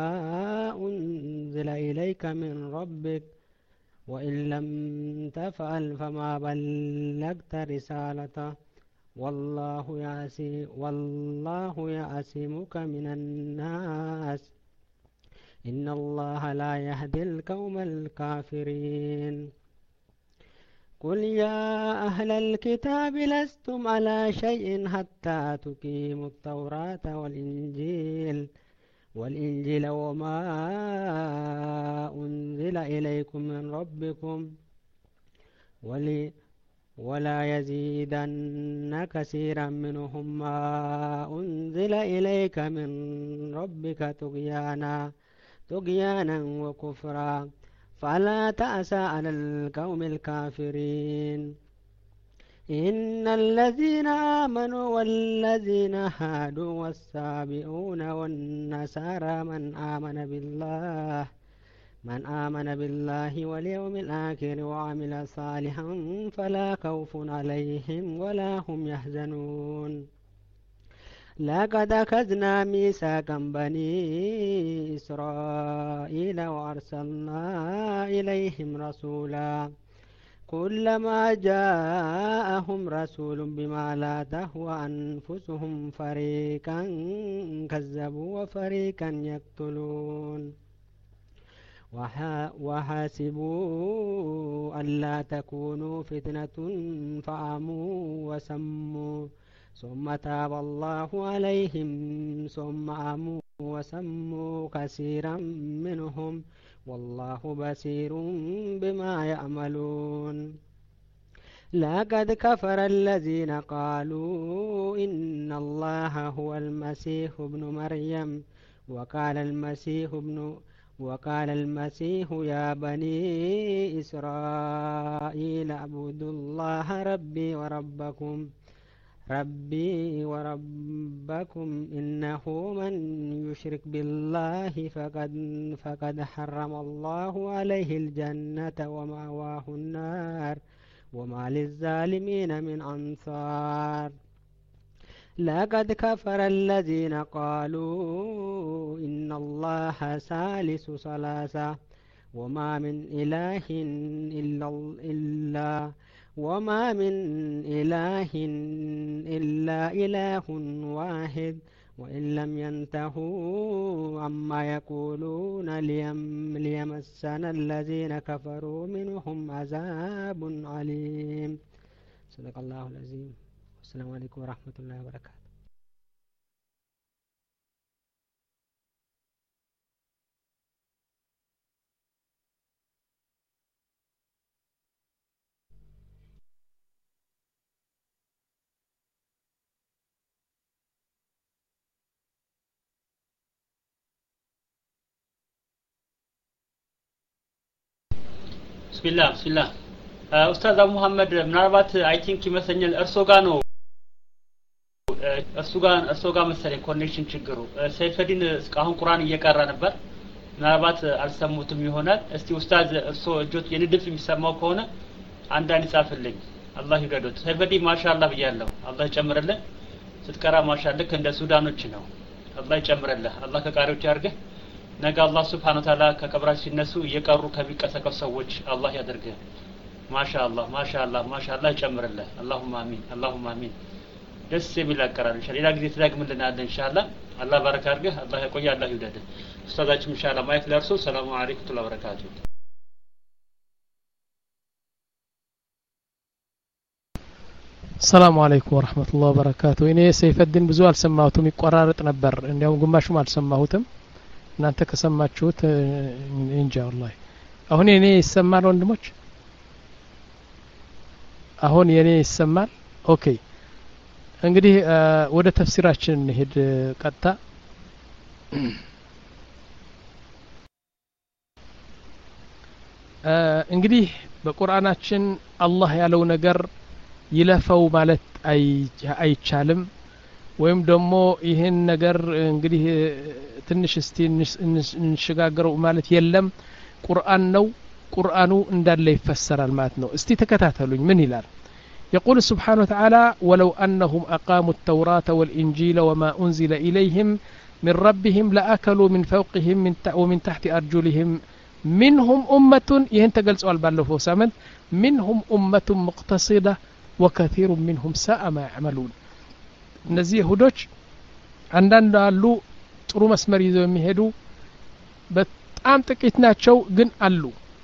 أنزل إليك من ربك وإن لم تفعل فما بلغت رسالته والله يعصي والله يعصمك من الناس إن الله لا يهدي القوم الكافرين قل يا أهل الكتاب لستم على شيء حتى تقيموا التوراة والإنجيل والإنجيل وما أنزل إليكم من ربكم ولي ولا يزيدن كثيرا منهم ما أنزل إليك من ربك طغيانا طغيانا وكفرا فلا تأسى على القوم الكافرين إن الذين آمنوا والذين هادوا والسابئون والنصارى من آمن بالله من آمن بالله واليوم الآخر وعمل صالحا فلا خوف عليهم ولا هم يحزنون لقد أخذنا ميثاقا بني إسرائيل وأرسلنا إليهم رسولا كلما جاءهم رسول بما لا تهوى أنفسهم فريقا كذبوا وفريقا يقتلون وحاسبوا ألا تكونوا فتنة فعموا وسموا ثم تاب الله عليهم ثم عموا وسموا كثيرا منهم والله بصير بما يعملون لقد كفر الذين قالوا إن الله هو المسيح ابن مريم وقال المسيح ابن وقال المسيح يا بني إسرائيل اعبدوا الله ربي وربكم ربي وربكم إنه من يشرك بالله فقد فقد حرم الله عليه الجنة ومأواه النار وما للظالمين من أنصار لقد كفر الذين قالوا إن الله ثالث ثلاثة وما من إله إلا إلا وما من إله إلا إله واحد وإن لم ينتهوا عما يقولون ليم ليمسنا الذين كفروا منهم عذاب عليم صدق الله العظيم السلام عليكم ورحمة الله وبركاته ቢስሚላህ ቢስሚላህ ኡስታዝ አቡ መሐመድ ምናልባት አይ ቲንክ ይመስለኛል እርሶ ጋር ነው እርሱ ጋር እርሶ ጋር መሰለኝ ኮኔክሽን ችግሩ ሰይፈዲን እስካሁን ቁርአን እየቀራ ነበር ምናልባት አልሰሙትም ይሆናል እስቲ ኡስታዝ እርሶ እጆት የንድፍ የሚሰማው ከሆነ አንዳንድ ጻፍልኝ አላህ ይገዶት ሰይፈዲ ማሻአላህ ብያለሁ አላህ ይጨምርልህ ስትቀራ ማሻአላህ እንደ ሱዳኖች ነው አላህ ይጨምርልህ አላህ ከቃሪዎች ያርግህ ነገ አላህ Subhanahu Ta'ala ከቀብራቸው ሲነሱ እየቀሩ ከሚቀሰቀሱ ሰዎች አላህ ያደርግህ ማሻአላህ ማሻአላህ ማሻአላህ ይጨምርልህ اللهم አሚን اللهم አሚን ደስ የሚል አቀራር ኢንሻአላህ ሌላ ጊዜ ተዳግምልናለን ኢንሻአላህ አላህ ባረካ አድርገህ አላህ ይቆይ አላህ ይውደድ ኡስታዛችን ኢንሻአላህ ማይክ ለርሱ ሰላሙ አለይኩም ወበረካቱ ሰላም አለይኩም ወራህመቱላሂ ወበረካቱ እኔ ሰይፈድን ብዙ አልሰማሁትም ይቆራረጥ ነበር እንዲያውም ግማሹም አልሰማሁትም እናንተ ከሰማችሁት እንጃ والله አሁን የኔ ይሰማል ወንድሞች አሁን የኔ ይሰማል ኦኬ እንግዲህ ወደ ተፍሲራችን እንሄድ ቀጥታ እንግዲህ በቁርአናችን አላህ ያለው ነገር ይለፈው ማለት አይቻልም ወይም ደግሞ ይሄን ነገር እንግዲህ ትንሽ እስቲ እንሽጋገረው ማለት የለም ቁርአን ነው ቁርአኑ እንዳለ ይፈሰራል ማለት ነው እስቲ ተከታተሉኝ ምን ይላል يقول سبحانه وتعالى ولو أنهم أقاموا التوراة والإنجيل وما أنزل إليهم من ربهم لأكلوا من فوقهم من ومن تحت أرجلهم منهم أمة ينتقل سؤال بالله سامن منهم أمة مقتصدة وكثير منهم ساء ما يعملون እነዚህ ይሁዶች አንዳንድ አሉ ጥሩ መስመር ይዘው የሚሄዱ በጣም ጥቂት ናቸው ግን አሉ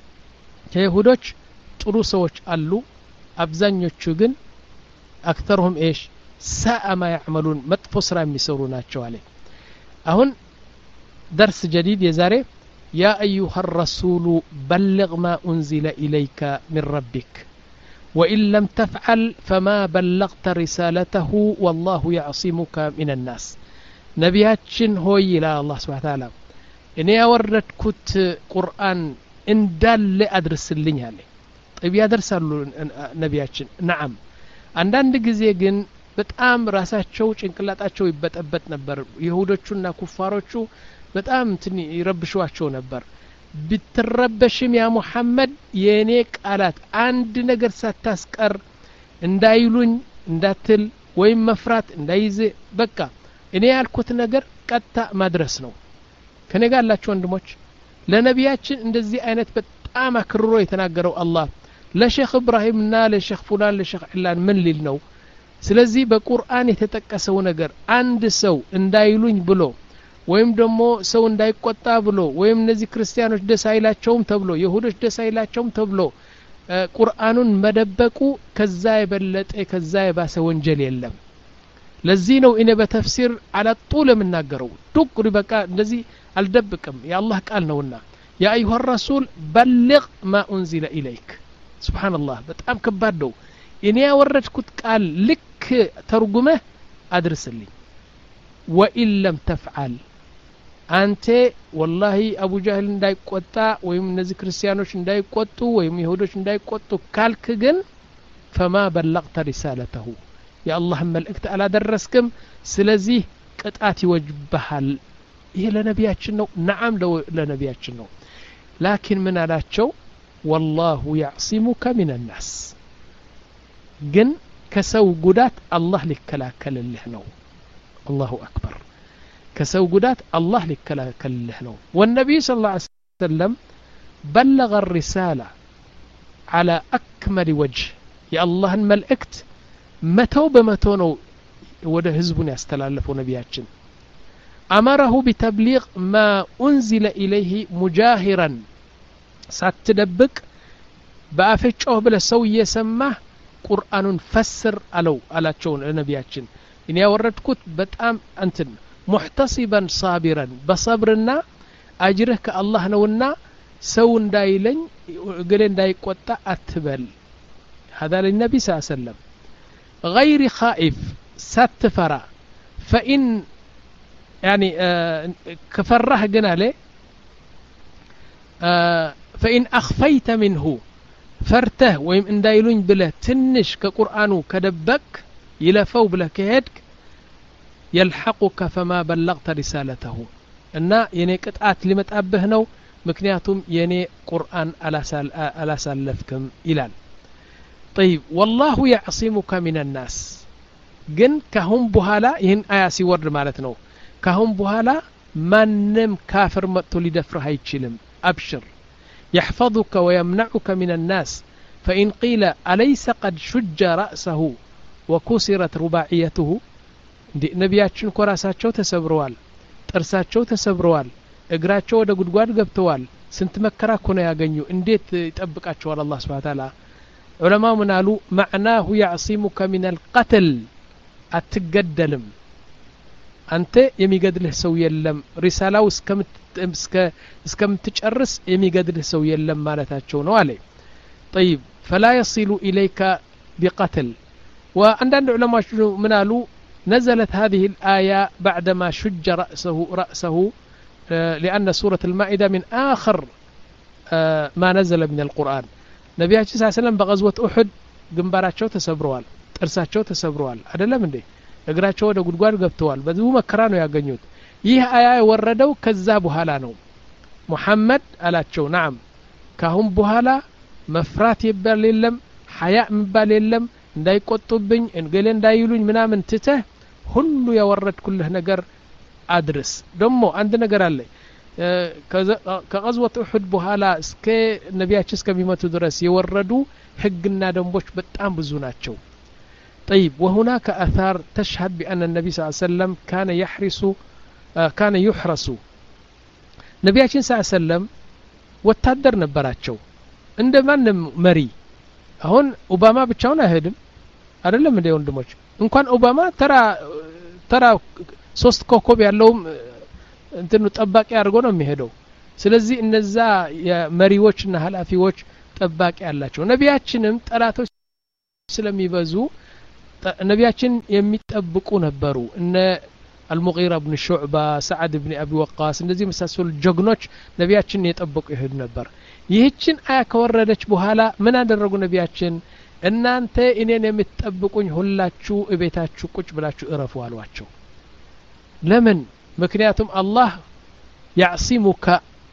ከይሁዶች ጥሩ ሰዎች አሉ አብዛኞቹ ግን አክተሩም ايش ساء ما يعملون መጥፎ ስራ የሚሰሩ ናቸው አለ አሁን درس جديد የዛሬ يا ايها الرسول بلغ ما انزل اليك من ربك وإن لم تفعل فما بلغت رسالته والله يعصمك من الناس نبياتشن هو إلى الله سبحانه وتعالى إني أوردكت قرآن إن دال أدرس اللين هالي طيب يدرس نبياتشن نعم عندنا ጊዜ ግን በጣም ራሳቸው ጭንቅላታቸው ይበጠበጥ ነበር ይሁዶቹና ኩፋሮቹ በጣም እንትን ይረብሽዋቸው ነበር ብትረበሽም ያ ሙሐመድ የኔ ቃላት አንድ ነገር ሳታስቀር እንዳይሉኝ እንዳትል ወይም መፍራት እንዳይዝ በቃ እኔ ያልኩት ነገር ቀጣ ማድረስ ነው ከኔ ጋር ያላችሁ ወንድሞች ለነቢያችን እንደዚህ አይነት በጣም አክርሮ የተናገረው አላህ ለሼክ ኢብራሂምና ለሼክ ፉላን ለሼክ ኢላን ምን ሊል ነው ስለዚህ በቁርአን የተጠቀሰው ነገር አንድ ሰው እንዳይሉኝ ብሎ ወይም ደግሞ ሰው እንዳይቆጣ ብሎ ወይም እነዚህ ክርስቲያኖች ደስ አይላቸውም ተብሎ ይሁዶች ደስ አይላቸውም ተብሎ ቁርአኑን መደበቁ ከዛ የበለጠ ከዛ የባሰ ወንጀል የለም ለዚህ ነው እኔ በተፍሲር አላጡል የምናገረው ዱቅ በቃ እንደዚህ አልደብቅም የአላህ ቃል ነውና ያ አዩሃ الرسول بلغ ما انزل اليك سبحان الله በጣም ከባድ ነው እኔ ያወረድኩት ቃል ልክ ተርጉመህ አድርስልኝ وإن لم تفعل አንተ والله አቡ ጃህል እንዳይቆጣ ወይም እነዚህ ክርስቲያኖች እንዳይቆጡ ወይም ይሁዶች እንዳይቆጡ ካልክ ግን فما بلغت رسالته يا الله መልእክት አላደረስክም ስለዚህ ቅጣት ይወጅብሃል ይሄ ለነቢያችን ነው نعم ለነቢያችን ነው لكن ምን አላቸው والله يعصمك من الناس ግን ከሰው ጉዳት አላህ ሊከላከልልህ ነው الله أكبر كسو قدات الله لكلاكل له والنبي صلى الله عليه وسلم بلغ الرسالة على أكمل وجه يا الله الملئكت متو بمتونو وده هزبون يستلالفوا نبياتشن أمره بتبليغ ما أنزل إليه مجاهرا ساتدبك بأفتشه بلا سوية سماه قرآن فسر ألو على تشون نبياتشن إني أوردكت بتأم أنتن محتصبا صابرا بصبرنا أجره كالله نونا سون دايلن قلن داي قطع أتبل هذا للنبي صلى الله عليه وسلم غير خائف ستفرا فإن يعني آه كفره قنالي آه فإن أخفيت منه فرته ويم إن دايلون بله تنش كقرآنه كدبك يلفو بله كهدك يلحقك فما بلغت رسالته እና የኔ ቅጣት ሊመጣብህ ነው ምክንያቱም የኔ ቁርአን አላሳለፍክም ይላል طيب والله يعصمك من الناس ግን ካሁን በኋላ ይህን አያ ሲወርድ ማለት ነው ካሁን በኋላ ማንም ካፍር መጥቶ ሊደፍርህ አይችልም አብሽር يحفظك ويمنعك من الناس فإن قيل أليس قد شج رأسه وكسرت رباعيته ነቢያችን እኮ ራሳቸው ተሰብረዋል ጥርሳቸው ተሰብረዋል እግራቸው ወደ ጉድጓድ ገብተዋል ስንት መከራ እኮ ነው ያገኙ እንዴት ይጠብቃቸዋል አላህ Subhanahu Wa Ta'ala ዑለማ ምን አሉ معناه يعصمك من القتل አትገደልም አንተ የሚገድልህ ሰው የለም ሪሳላው እስከምትጨርስ የሚገድልህ ሰው የለም ማለታቸው ነው አለ طيب فلا يصل إليك بقتل وعندنا علماء من قالوا نزلت هذه الآية بعدما شج رأسه رأسه لأن سورة المائدة من آخر ما نزل من القرآن نبي صلى الله عليه وسلم بغزوة أحد ግንባራቸው ተሰብረዋል ጥርሳቸው ተሰብረዋል አይደለም እንዴ እግራቸው ወደ ጉድጓድ ገብተዋል ብዙ መከራ ነው ያገኙት ይህ አያ የወረደው ከዛ በኋላ ነው ሙሐመድ አላቸው نعم ካሁን በኋላ መፍራት ይባል የለም ሐያ ይባል የለም እንዳይቆጡብኝ እንገለ እንዳይሉኝ ምናምን ትተህ ሁሉ ያወረድኩልህ ነገር አድርስ ደሞ አንድ ነገር አለ ከغزوة أحد በኋላ እስከ ነቢያችን እስከሚመቱ ድረስ የወረዱ ህግና ደንቦች በጣም ብዙ ናቸው طيب وهناك آثار تشهد بأن النبي صلى الله عليه وسلم كان يحرس كان يحرس ነቢያችን صلى الله عليه وسلم ወታደር ነበራቸው እንደማንም መሪ አሁን ኦባማ ብቻውን አይሄድም አይደለም እንደ ወንድሞች እንኳን ኦባማ ተራ ተራ ሶስት ኮከብ ያለው እንትኑ ጠባቂ አድርጎ ነው የሚሄደው ስለዚህ እነዛ የመሪዎችና ኃላፊዎች ጠባቂ ያላቸው ነቢያችንም ጠላቶች ስለሚበዙ ነቢያችን የሚጠብቁ ነበሩ እነ المغيرة بن شعبة سعد بن أبي وقاص እንደዚህ መሳሰሉ ጀግኖች ነቢያችን የጠበቁ ይሄድ ነበር ይህችን አያ ከወረደች በኋላ ምን አደረጉ ነቢያችን እናንተ እኔን የምትጠብቁኝ ሁላችሁ እቤታችሁ ቁጭ ብላችሁ እረፉ አሏቸው ለምን ምክንያቱም አላህ ያዕሲሙካ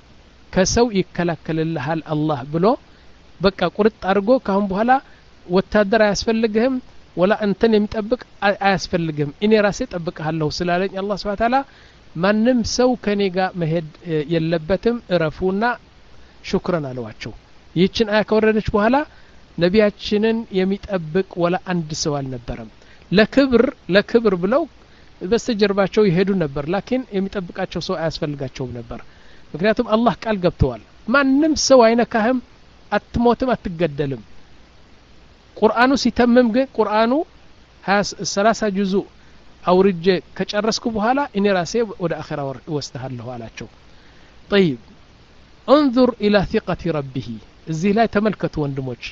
ከሰው ይከላከልልሃል አላህ ብሎ በቃ ቁርጥ አድርጎ ካሁን በኋላ ወታደር አያስፈልግህም ወላ እንተን የሚጠብቅ አያስፈልግህም እኔ ራሴ ጠብቅሃለሁ ስላለኝ አላህ Subhanahu Wa Ta'ala ማንም ሰው ከኔ ጋር መሄድ የለበትም እረፉና ሹክራን አለዋቸው ይህችን አያ ከወረደች በኋላ ነቢያችንን የሚጠብቅ ወላ አንድ ሰው አልነበረም ለክብር ለክብር ብለው በስተጀርባቸው ይሄዱ ነበር ላኪን የሚጠብቃቸው ሰው አያስፈልጋቸውም ነበር ምክንያቱም አላህ ቃል ገብተዋል ማንም ሰው አይነካህም አትሞትም አትገደልም ቁርአኑ ሲተምም ግን ቁርአኑ ሰላሳ ጁዙ አውርጄ ከጨረስኩ በኋላ እኔ ራሴ ወደ አኺራ ወስተሃለሁ አላቸው طيب انظر الى ثقة ربه እዚህ ላይ ተመልከቱ ወንድሞች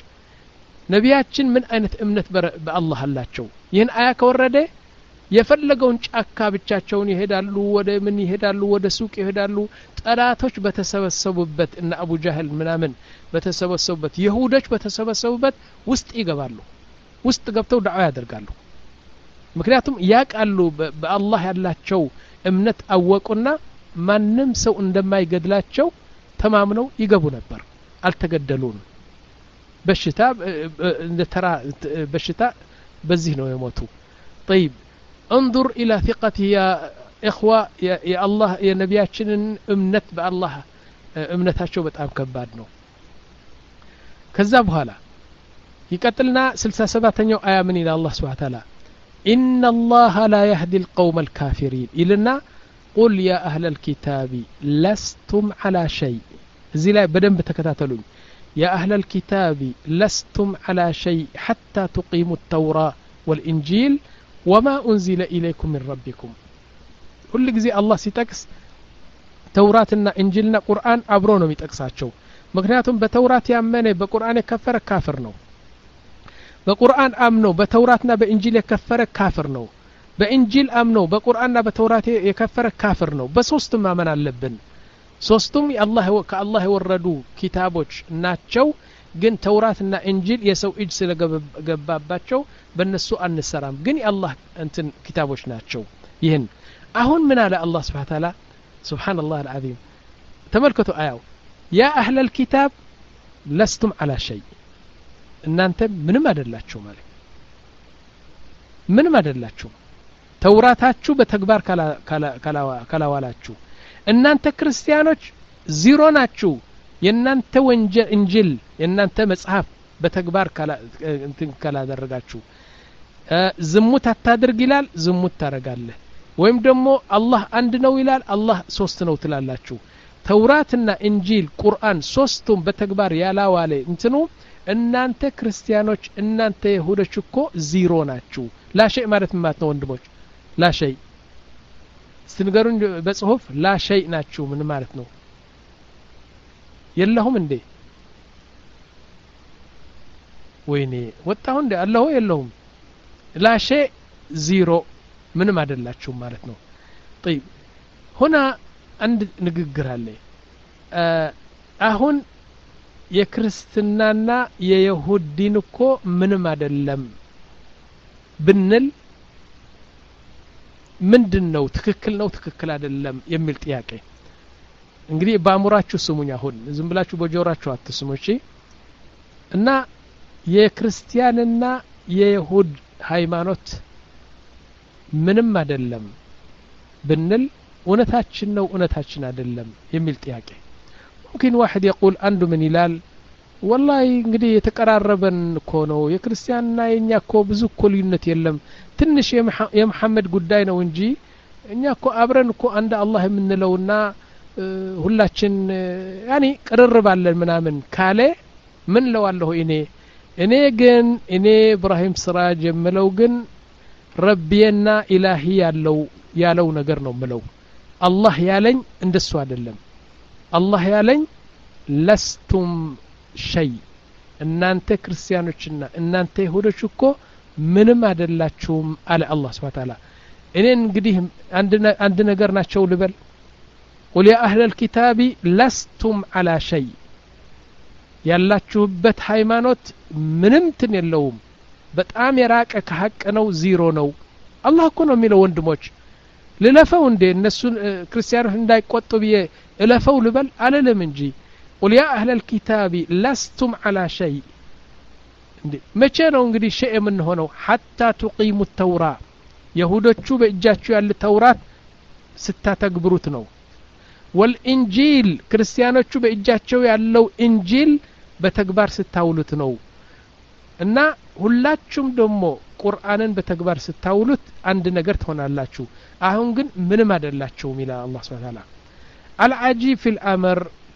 ነቢያችን ምን አይነት እምነት በአላህ አላቸው ይህን አያ ከወረደ የፈለገውን ጫካ ብቻቸውን ይሄዳሉ ወደ ምን ይሄዳሉ ወደ ሱቅ ይሄዳሉ ጠላቶች በተሰበሰቡበት እና አቡ ጃህል ምናምን በተሰበሰቡበት ይሁዶች በተሰበሰቡበት ውስጥ ይገባሉ ውስጥ ገብተው ዳዓ ያደርጋሉ ምክንያቱም ያቃሉ በአላህ ያላቸው እምነት አወቁና ማንም ሰው እንደማይገድላቸው ተማምነው ይገቡ ነበር አልተገደሉም በሽታ እንደ ተራ በሽታ በዚህ ነው የሞቱ طيب انظر الى ثقته يا اخوه يا, يا الله يا ነቢያችንን እምነት በአላህ እምነታቸው በጣም ከባድ ነው ከዛ በኋላ ይቀጥልና ስልሳ ሰባተኛው አያ ምን ይላል አላህ Subhanahu Wa Ta'ala ان الله لا يهدي القوم الكافرين إلنا قل يا اهل الكتاب لستم على شيء እዚህ ላይ በደንብ ተከታተሉኝ يا اهل الكتاب لستم على شيء حتى تقيموا التوراة والانجيل وما أنزل إليكم من ربكم كل ጊዜ አላህ ሲጠቅስ ተውራትና እንጂልና ቁርአን አብሮ ነው የሚጠቅሳቸው ምክንያቱም በተውራት ያመነ በቁርአን የከፈረ ካፍር ነው በቁርአን አምኖ በተውራትና በእንጂል የከፈረ ካፍር ነው በእንጂል አምኖ በቁርአንና በተውራት የከፈረ ካፍር ነው በሶስቱም ማመን አለብን ሶስቱም የአላህ ከአላህ የወረዱ ኪታቦች ናቸው ግን ተውራትና እንጂል የሰው እጅ ስለገባባቸው በእነሱ አንሰራም ግን የአላህ እንትን ኪታቦች ናቸው ይህን አሁን ምን አለ አላህ Subhanahu Wa Ta'ala سبحان الله العظيم تملكتوا آية يا أهل الكتاب لستم على شيء እናንተ ምንም አይደላችሁ ማለት ምንም አይደላችሁ ተውራታችሁ በተግባር ካላዋላችሁ እናንተ ክርስቲያኖች ዜሮ ናችሁ የናንተ ወንጀል እንጅል የናንተ መጽሐፍ በተግባር እንትን ካላደረጋችሁ ዝሙት አታድርግ ይላል ዝሙት ታረጋለህ ወይም ደግሞ አላህ አንድ ነው ይላል አላህ ሶስት ነው ትላላችሁ ተውራትና እንጂል ቁርአን ሶስቱም በተግባር ያላዋለ እንትኑ እናንተ ክርስቲያኖች እናንተ ይሁዶች እኮ ዜሮ ናችሁ ላሸይ ማለት ማለት ነው ወንድሞች ላሸይ ስንገሩን በጽሁፍ ላሸይ ናችሁ ምን ማለት ነው የለሁም እንዴ ወይኔ ወጣሁ እንዴ አላህ የለሁም ላሸይ ዜሮ ምንም አይደላችሁ ማለት ነው طيب هنا አንድ ንግግር አለ አሁን የክርስትናና የይሁድ ዲን እኮ ምንም አይደለም ብንል ምንድነው ትክክል ነው ትክክል አይደለም የሚል ጥያቄ እንግዲህ ባሙራችሁ ስሙኝ አሁን ዝም ብላችሁ በጆራችሁ አትስሙ እሺ እና የክርስቲያንና የይሁድ ሃይማኖት ምንም አይደለም ብንል እውነታችን ነው እውነታችን አይደለም የሚል ጥያቄ ممكن واحد يقول አንዱ ምን ይላል والله እንግዲህ የተቀራረበን እኮ ነው የክርስቲያንና የኛ እኮ ብዙ እኮ ልዩነት የለም ትንሽ የመሐመድ ጉዳይ ነው እንጂ እኛ እኮ አብረን እኮ አንድ አላህ የምንለውና ሁላችን ያኒ ቅርርባለን ምናምን ካለ ምን ለዋለሁ እኔ እኔ ግን እኔ ኢብራሂም ስራጅ የምለው ግን ረቢየና ኢላሂ ያለው ያለው ነገር ነው ምለው አላህ ያለኝ እንደሱ አይደለም አላህ ያለኝ ለስቱም ሸይ እናንተ ክርስቲያኖችና እናንተ ይሁዶች እኮ ምንም አይደላችሁም አለ አላህ Subhanahu Ta'ala እኔ እንግዲህ አንድ አንድ ነገር ናቸው ልበል قل يا اهل الكتاب لستم على شيء ያላችሁበት ሃይማኖት ምንም ትን የለውም በጣም የራቀ ከሐቅ ነው ዜሮ ነው አላህ እኮ ነው የሚለው ወንድሞች ለለፈው እንደ እነሱ ክርስቲያኖች እንዳይቆጡ ብዬ እለፈው ልበል አለለም እንጂ قل يا اهل الكتاب لستم على شيء እንዴ መቼ ነው እንግዲህ ሸይ ምን ሆነው حتى تقيموا التوراة ይሁዶቹ በእጃቸው ያለ ተውራት ስታተግብሩት ነው والانجيل ክርስቲያኖቹ በእጃቸው ያለው እንጂል በተግባር ስታውሉት ነው እና ሁላችሁም ደግሞ ቁርአንን በተግባር ስታውሉት አንድ ነገር ትሆናላችሁ አሁን ግን ምንም አይደላችሁም ይላል አላህ Subhanahu Ta'ala العجيب في الامر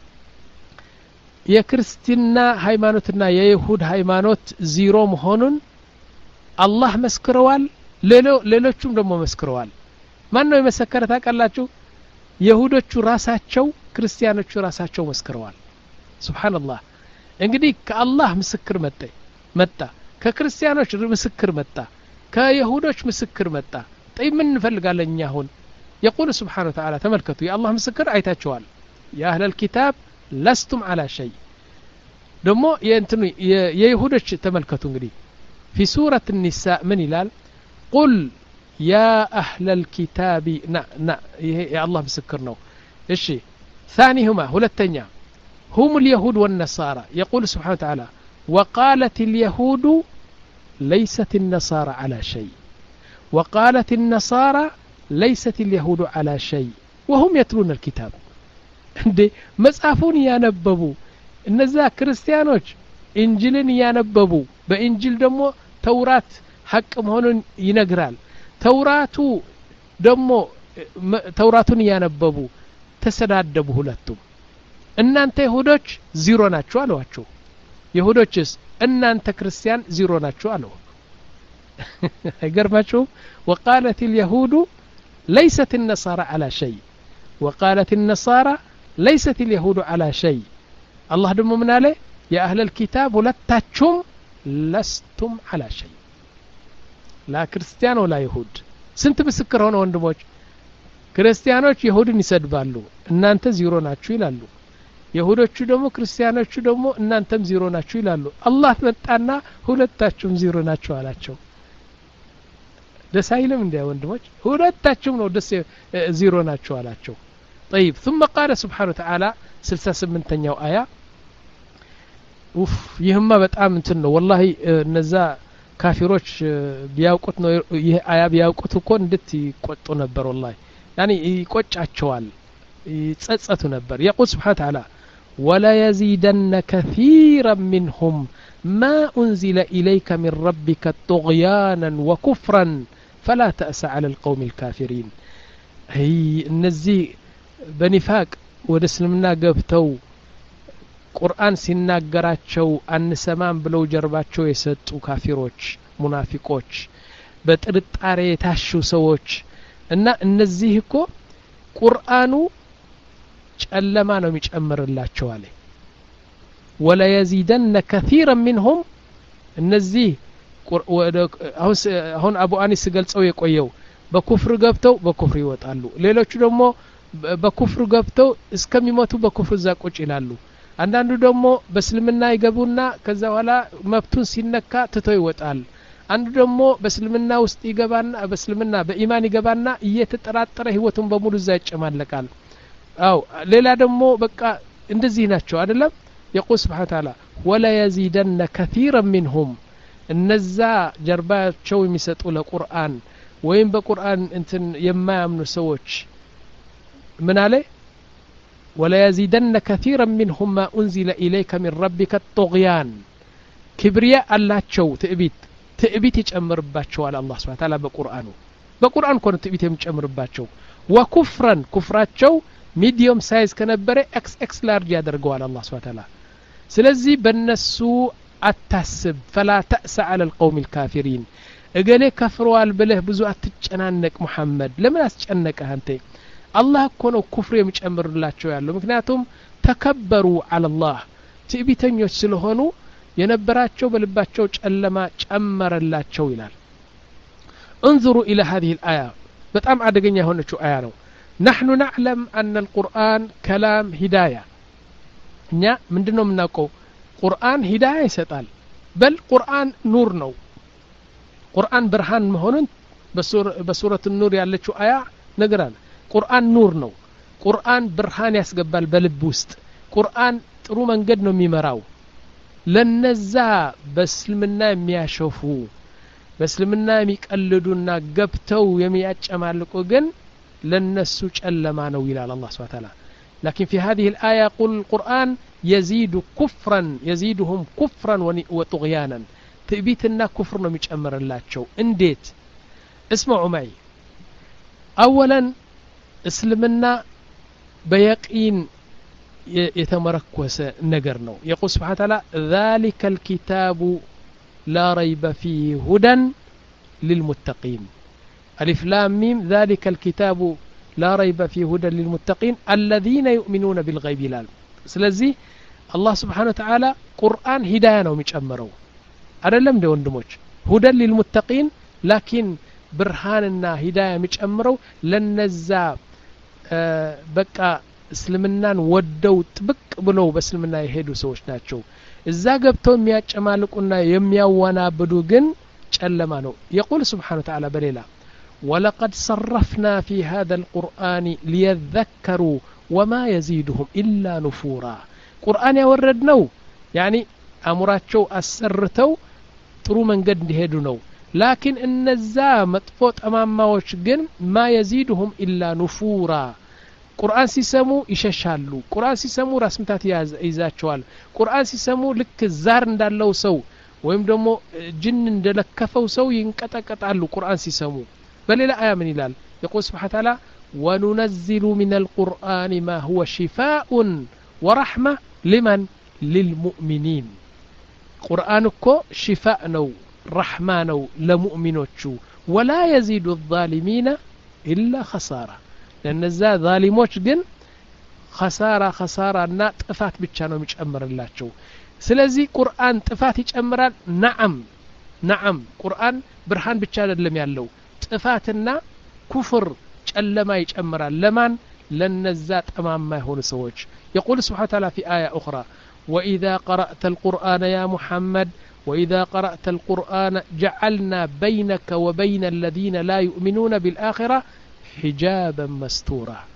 የክርስቲና ሃይማኖትና የይሁድ ሃይማኖት ዜሮ መሆኑን አላህ መስክረዋል ሌሎቹም ደግሞ መስክረዋል ማን ነው የመሰከረ ታውቃላችሁ ይሁዶቹ ራሳቸው ክርስቲያኖቹ ራሳቸው መስክረዋል ሱብሃንአላህ እንግዲህ ከአላህ ምስክር መጣ መጣ ከክርስቲያኖች ምስክር መጣ ከይሁዶች ምስክር መጣ طيب ምን እንፈልጋለን እኛ አሁን يقول سبحانه وتعالى ተመልከቱ የአላህ ምስክር አይታችኋል يا اهل الكتاب لستم على شيء ደሞ የእንትኑ የይሁዶች ተመልከቱ እንግዲህ في سورة النساء من ይላል قل يا اهل الكتاب نا نا يا الله مسكر ነው እሺ ثانيهما ሁለተኛ هم اليهود والنصارى يقول سبحانه وتعالى وقالت اليهود ليست النصارى على شيء وقالت النصارى ليست اليهود على شيء وهم يتلون الكتاب እንዴ መጽሐፉን ያነበቡ እነዛ ክርስቲያኖች እንጂልን ያነበቡ በእንጂል ደግሞ ተውራት ሐቅ መሆኑን ይነግራል ተውራቱ ደግሞ ተውራቱን ያነበቡ ተሰዳደቡ ሁለቱም እናንተ ይሁዶች ዜሮ ናችሁ አሏቸው ይሁዶችስ እናንተ ክርስቲያን ዜሮ ናችሁ አለው አይገርማችሁም وقالت اليهود ليست النصارى على شيء وقالت النصارى ليست اليهود على شيء الله دم من عليه يا أهل الكتاب ولتاتشم لستم على شيء لا كريستيان ولا يهود سنت مسكر هنا ወንድሞች ክርስቲያኖች ይሁድን ይሰድባሉ እናንተ ዜሮ ናችሁ ይላሉ ይሁዶቹ ደግሞ ክርስቲያኖቹ ደግሞ እናንተም ዜሮ ናችሁ ይላሉ አላህ መጣና ሁለታችሁም ዜሮ ናችሁ አላቸው ደስ አይልም እንደ ወንድሞች ሁለታችሁም ነው ደስ ዜሮ ናችሁ አላቸው طيب ثم قال سبحانه وتعالى ስልሳ ስምንተኛው አያ ኡፍ ይህማ በጣም እንትን ነው ወላሂ እነዛ ካፊሮች ቢያውቁት ነው ይህ አያ ቢያውቁት እኮ እንዴት ይቆጡ ነበር ወላሂ ያኒ ይቆጫቸዋል ይጸጸቱ ነበር يقول سبحانه وتعالى ولا يزيدن كثيرا منهم ما أنزل إليك من ربك طغيانا وكفرا فلا تأس على القوم الكافرين هي النزي بنفاق ودسلمنا قبتو ቁርአን ሲናገራቸው አንሰማም ብለው ጀርባቸው የሰጡ ካፊሮች ሙናፊቆች በጥርጣሬ የታሹ ሰዎች እና እነዚህ እኮ ቁርአኑ ጨለማ ነው የሚጨምርላቸው አለ ولا يزيدن كثيرا منهم እነዚህ አሁን አቡ አኒስ ገልጸው የቆየው በኩፍር ገብተው በኩፍር ይወጣሉ ሌሎቹ ደግሞ በኩፍር ገብተው እስከሚሞቱ በኩፍር ዛቆጭ ይላሉ አንዳንዱ ደግሞ በእስልምና ይገቡና ከዛ በኋላ መብቱን ሲነካ ትቶ ይወጣል አንዱ ደግሞ በእስልምና ውስጥ ይገባና በእስልምና በኢማን ይገባና እየተጠራጠረ ህይወቱን በሙሉ ያጨማለቃል አው ሌላ ደግሞ በቃ እንደዚህ ናቸው አይደለም يقول سبحانه وتعالى ولا يزيدن كثيرا منهم እነዛ ጀርባቸው የሚሰጡ ለቁርአን ወይም በቁርአን እንትን የማያምኑ ሰዎች ምን አለ ولا يزيدن كثيرا منهم ما أنزل إليك من ربك الطغيان كبرياء አላቸው ትዕቢት ትዕቢት ይጨምርባቸው አለ አላህ Subhanahu Wa Ta'ala በቁርአኑ በቁርአን ኮን ትዕቢት የሚጨምርባቸው وكفرا كفራቸው ሚዲየም ሳይዝ ከነበረ ኤክስ ኤክስ ላርጅ ያደርገዋል አላህ Subhanahu Wa Ta'ala ስለዚህ በእነሱ አታስብ فلا تأس على القوم الكافرين እገሌ ከፍረዋል ብለህ ብዙ አትጨናነቅ ሙሐመድ ለምን አስጨነቀህ አንተ الله كونو كفر የሚጨምርላቸው ያለው ምክንያቱም ተከበሩ على الله ትዕቢተኞች ስለሆኑ የነበራቸው በልባቸው ጨለማ ጨመረላቸው ይላል انظروا الى هذه الايه በጣም አደገኛ የሆነችው አያ ነው نحن نعلم ان القرآن كلام هدايه እኛ ምንድነው የምናውቀው ቁርአን ሂዳያ ይሰጣል በል ቁርአን ኑር ነው ቁርአን ብርሃን መሆኑን በሱረቱ ኑር ያለችው አያ ነገራል ቁርአን ኑር ነው ቁርአን ብርሃን ያስገባል በልብ ውስጥ ቁርአን ጥሩ መንገድ ነው የሚመራው ለነዛ በእስልምና የሚያሸፉ በእስልምና የሚቀልዱና ገብተው የሚያጨማልቁ ግን ለነሱ ጨለማ ነው ይላል አላህ Subhanahu Wa Ta'ala لكن في هذه الآية يقول القرآن يزيد كفرا يزيدهم كفرا وطغيانا تثبيتنا كفر ነው የሚጨምርላቸው እንዴት اسمعوا معي اولا እስልምና በየቂን የተመረኮሰ ነገር ነው يقول سبحانه وتعالى ذلك الكتاب لا ريب فيه هدى للمتقين ألف لام ميم ذلك الكتاب لا ريب فيه هدى للمتقين الذين يؤمنون بالغيب لال ስለዚህ الله سبحانه وتعالى قرآن هداية ነው የሚጨምረው አይደለም እንደ ወንድሞች هدى للمتقين لكن ብርሃንና ሂዳያ የሚጨምረው ለነዛ በቃ እስልምናን ወደው ጥብቅ ብለው በእስልምና የሄዱ ሰዎች ናቸው እዛ ገብተው የሚያጨማልቁና የሚያዋናብዱ ግን ጨለማ ነው يقول سبحانه وتعالى በሌላ ولقد صرفنا في هذا القرآن ليذكروا وما يزيدهم إلا نفورا قرآن يوردنو يعني أمراቸው አሰርተው ጥሩ መንገድ እንዲሄዱ ነው لكن النزا مطفوط أماماوش جن ما يزيدهم إلا نفورا قرآن سيسمو يششالو قرآن سيسمو رسمتات يزاتشوال قرآن سيسمو لك الزار ندالو سو ويم دمو جن ندلكفو سو ينكتكتالو قرآن سيسمو بل لا آية من إلال يقول سبحانه وتعالى وننزل من القرآن ما هو شفاء ورحمة لمن للمؤمنين قرآنكو شفاء نو رحمانو لمؤمنوچو ولا يزيد الظالمين إلا خسارة لأن الزا ظالموش جن خسارة خسارة نا طفات ብቻ ነው የሚጨምርላቸው ስለዚህ ቁርአን ጥፋት ይጨምራል نعم نعم ቁርአን ብርሃን ብቻ አይደለም ያለው ጥፋትና ኩፍር ጨለማ ይጨምራል ለማን ለነዛ ጠማማ የሆኑ ሰዎች يقول سبحانه وتعالى في آية أخرى وإذا قرأت القرآن يا محمد وإذا قرأت القرآن جعلنا بينك وبين الذين لا يؤمنون بالآخرة حجابا مستورا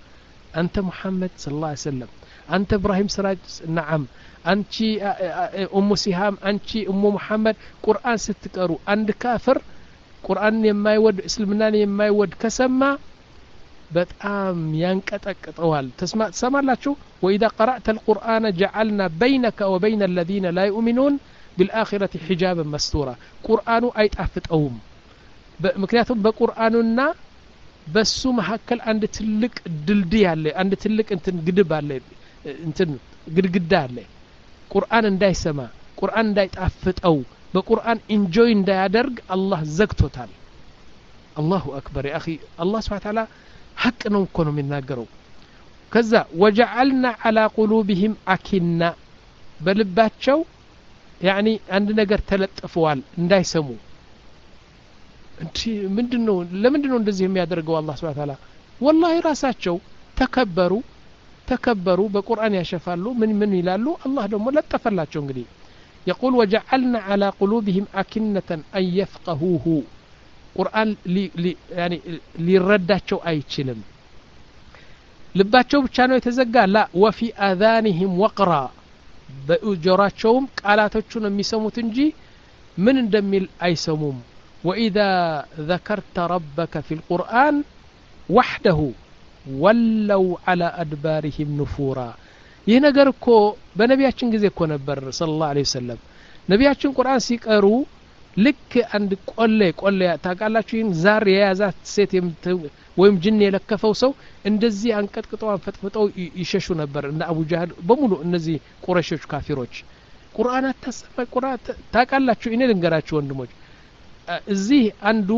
أنت محمد صلى الله عليه وسلم أنت إبراهيم سراج نعم أنت أم سهام أنت أم محمد قرآن ستقروا عند كافر قرآن يما يود إسلامنا يما يود كسما በጣም ያንቀጠቅጠዋል ተስማ ተሰማላችሁ وإذا قرأت القرآن جعلنا بينك وبين الذين لا يؤمنون بالآخرة حجابا مستورا قرآن አይጣፍጠውም ምክንያቱም በቁርአኑና በሱ መሐከል አንድ ትልቅ ድልድይ አለ አንድ ትልቅ እንትን ግድብ አለ እንትን ግድግዳ አለ ቁርአን እንዳይሰማ ቁርአን እንዳይጣፍጠው በቁርአን ኢንጆይ እንዳያደርግ አላህ ዘግቶታል አላሁ አክበር يا اخي الله سبحانه وتعالى حق ነው እኮ ነው የሚናገረው ከዛ وجعلنا على قلوبهم أكنة በልባቸው يعني አንድ ነገር ተለጥፈዋል እንዳይሰሙ እንት ምንድነው ለምንድነው እንደዚህ የሚያደርገው አላህ Subhanahu Wa Ta'ala والله ራሳቸው ተከበሩ ተከበሩ በቁርአን ያሸፋሉ ምን ምን ይላሉ አላህ ደግሞ ለጠፈላቸው እንግዲህ يقول وجعلنا على قلوبهم أكنة أن يفقهوه ቁርአን يعني ሊረዳቸው አይችልም ልባቸው ብቻ ነው የተዘጋ ላ وفي آذانهم وقرا በጆሮአቸውም ቃላቶቹን የሚሰሙት እንጂ ምን እንደሚል አይሰሙም وإذا ذكرت ربك في القرآن وحده ولوا على أدبارهم نفورا ይህ ነገር እኮ በነቢያችን ጊዜ እኮ ነበር ሰለላሁ ዐለይሂ ወሰለም ነቢያችን ቁርአን ሲቀሩ ልክ አንድ ቆሌ ቆሌ ታቃላችሁ ይን ዛር የያዛት ሴት ወይም ጅን የለከፈው ሰው እንደዚህ አንቀጥቅጠው አንፈጥፍጠው ይሸሹ ነበር እና አቡ ጃህል በሙሉ እነዚህ ቁረሾች ካፊሮች ቁርአን አታሰማ ቁርአን ታቃላችሁ እኔ ልንገራችሁ ወንድሞች እዚህ አንዱ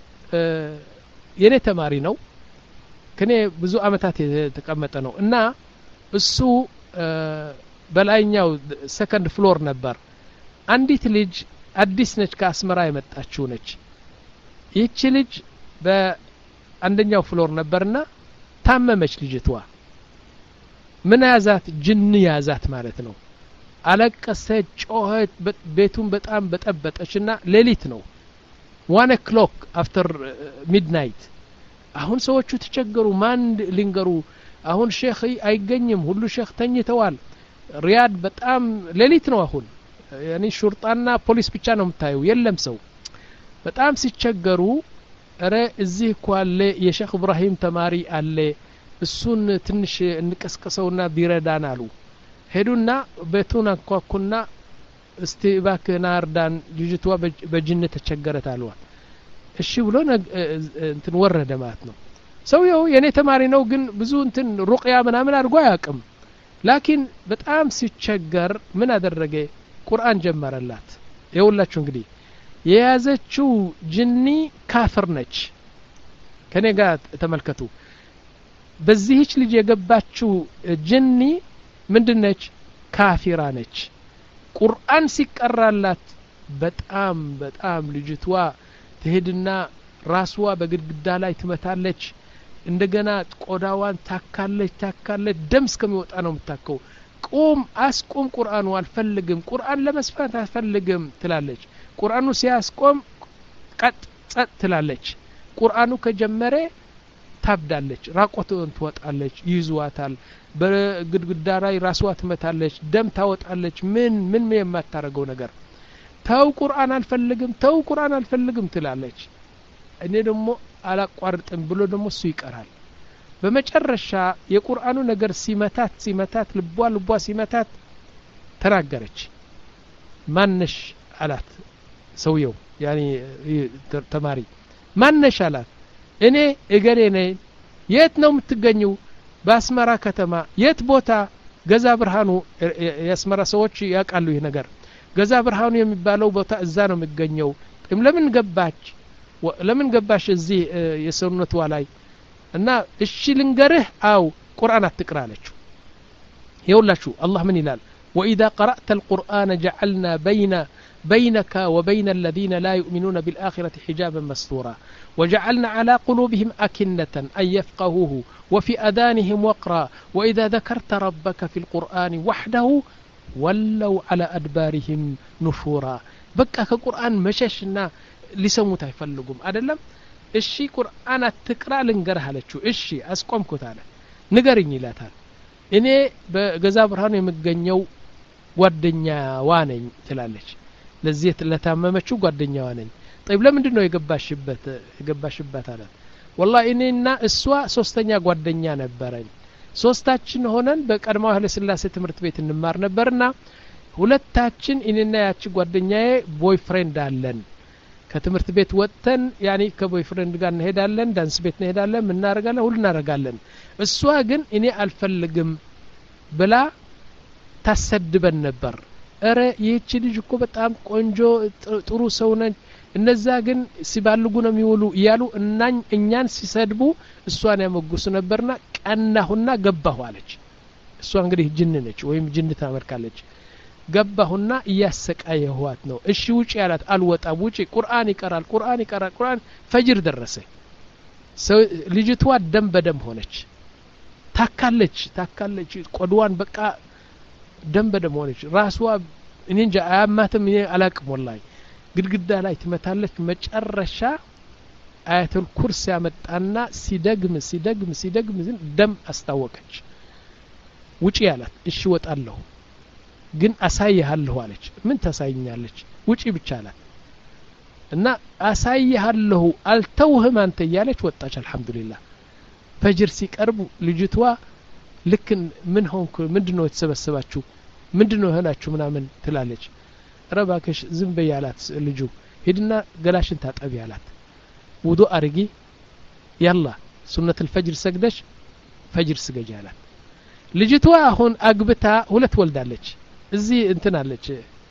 የኔ ተማሪ ነው ከኔ ብዙ አመታት የተቀመጠ ነው እና እሱ በላይኛው ሰከንድ ፍሎር ነበር አንዲት ልጅ አዲስ ነች ከአስመራ የመጣችው ነች ይህች ልጅ በአንደኛው ፍሎር ነበርና ታመመች ልጅቷ ምን ያዛት ጅን ያዛት ማለት ነው አለቀሰች ጮኸች ቤቱን በጣም በጠበጠችና ሌሊት ነው one o'clock after uh, midnight አሁን ሰዎቹ ተቸገሩ ማን ሊንገሩ አሁን ሼኽ አይገኝም ሁሉ ሼኽ ተኝተዋል ሪያድ በጣም ሌሊት ነው አሁን يعني ሹርጣና ፖሊስ ብቻ ነው የምታዩ የለም ሰው በጣም ሲቸገሩ አረ እዚህ ኳለ የሼኽ ኢብራሂም ተማሪ አለ እሱን ትንሽ እንቀስቀሰውና ቢረዳን አሉ ሄዱና ቤቱን አንኳኩና እስቲ ባክና አርዳን ልጅቷ በጅን ተቸገረት አሏት እሺ ብሎ እንትን ወረደ ማለት ነው ሰውየው የኔ ተማሪ ነው ግን ብዙ እንትን ሩቅያ ምናምን አድርጎ አያውቅም ላኪን በጣም ሲቸገር ምን አደረገ ቁርአን ጀመረላት ይኸውላችሁ እንግዲህ የያዘችው ጅኒ ካፍር ነች ከኔ ጋር ተመልከቱ በዚህች ልጅ የገባችው ጅኒ ምንድነች ካፊራ ነች ቁርአን ሲቀራላት በጣም በጣም ልጅቷ ትሄድና ራስዋ በግድግዳ ላይ ትመታለች እንደገና ቆዳዋን ታካለች ታካለች ደም እስከሚወጣ ነው የምታከው ቁም አስቁም ቁርአኑ አልፈልግም ቁርአን ለመስፋት አልፈልግም ትላለች ቁርአኑ ሲያስቆም ቀጥ ጸጥ ትላለች ቁርአኑ ከጀመረ ታብዳለች ራቆቱን ትወጣለች ይዟታል በግድግዳ ላይ ራስዋ ትመታለች ደም ታወጣለች ምን ምን የማታረገው ነገር ተው ቁርአን አልፈልግም ተው ቁርአን አልፈልግም ትላለች እኔ ደግሞ አላቋርጥም ብሎ ደግሞ እሱ ይቀራል በመጨረሻ የቁርአኑ ነገር ሲመታት ሲመታት ልቧ ልቧ ሲመታት ተናገረች ማንሽ አላት ሰውየው ያኒ ተማሪ ማንሽ አላት እኔ እገሬ ነኝ የት ነው የምትገኙ በአስመራ ከተማ የት ቦታ ገዛ ብርሃኑ የአስመራ ሰዎች ያውቃሉ ይሄ ነገር ገዛ ብርሃኑ የሚባለው ቦታ እዛ ነው የሚገኘው ለምን ገባች ለምን ገባሽ እዚህ የሰውነቷ ላይ እና እሺ ልንገርህ አው ቁርአን አትቅራለችው ይኸውላችሁ አላህ ምን ይላል وإذا قرأت القرآن جعلنا بين بينك وبين الذين لا يؤمنون بالآخرة حجابا مستورا وجعلنا على قلوبهم أكنة أن يفقهوه وفي أذانهم وقرا وإذا ذكرت ربك في القرآن وحده ولوا على أدبارهم نفورا بقى كقرآن مششنا لسموت يفلقهم أدلم እሺ ቁርአን አትቅራ ልንገርህ አለችው እሺ አስቆምኩት አለ ንገርኝ ይላታል እኔ በገዛ ብርሃኑ የምገኘው ጓደኛዋ ነኝ ትላለች ለዚህ ለታመመችው ጓደኛዋ ነኝ طيب ለምንድን ነው የገባሽበት የገባሽበት አለ والله እኔና እሷ ሶስተኛ ጓደኛ ነበረኝ ሶስታችን ሆነን በቀድሞው አህለ ስላሴ ትምህርት ቤት እንማር ነበርና ሁለታችን እኔና ያቺ ጓደኛዬ ቦይፍሬንድ አለን ከትምህርት ቤት ወጥተን ያኒ ከቦይፍሬንድ ጋር እንሄዳለን ዳንስ ቤት እንሄዳለን ምን እናደርጋለን ሁሉ እናደርጋለን እሷ ግን እኔ አልፈልግም ብላ ታሰድበን ነበር አረ ይህች ልጅ እኮ በጣም ቆንጆ ጥሩ ሰው ነች እነዛ ግን ሲባልጉ ነው የሚውሉ እያሉ እናኝ እኛን ሲሰድቡ እሷን ያመጉስ ነበርና ቀናሁና ገባሁ አለች እሷ እንግዲህ ጅን ነች ወይም ጅን ታመልካለች ገባሁና እያሰቃየኋት ነው እሺ ውጪ ያላት አልወጣም ውጪ ቁርአን ይቀራል ቁርአን ይቀራል ቁርአን ፈጅር ደረሰ ልጅቷ ደም በደም ሆነች ታካለች ታካለች ቆድዋን በቃ ደም በደም ሆነች ራስዋ እኔ እንጃ አያማትም እኔ አላቅም ወላሂ ግድግዳ ላይ ትመታለች መጨረሻ አያተል ኩርሲ ያመጣና ሲደግም ሲደግም ሲደግም ደም አስታወቀች ውጪ ያላት እሺ ወጣለሁ ግን አሳይሃለሁ አለች ምን ታሳይኛለች ውጪ ብቻ አላት እና አሳይሃለሁ አልተውህም አንተ ያለች ወጣች አልহামዱሊላህ ፈጅር ሲቀርቡ ልጅቷ ልክ ምን ሆንኩ ምንድነው የተሰበሰባችሁ ምንድነው ሆናችሁ ምናምን ትላለች ረባከሽ ዝም በያላት ልጁ ሄድና ገላሽን ታጠቢ ያላት ውዱእ አርጊ ያላ ሱነት الفجر ሰግደሽ ፈጅር ስገጂ ያላት ልጅቷ አሁን አግብታ ሁለት ወልዳለች እዚህ እንትን አለች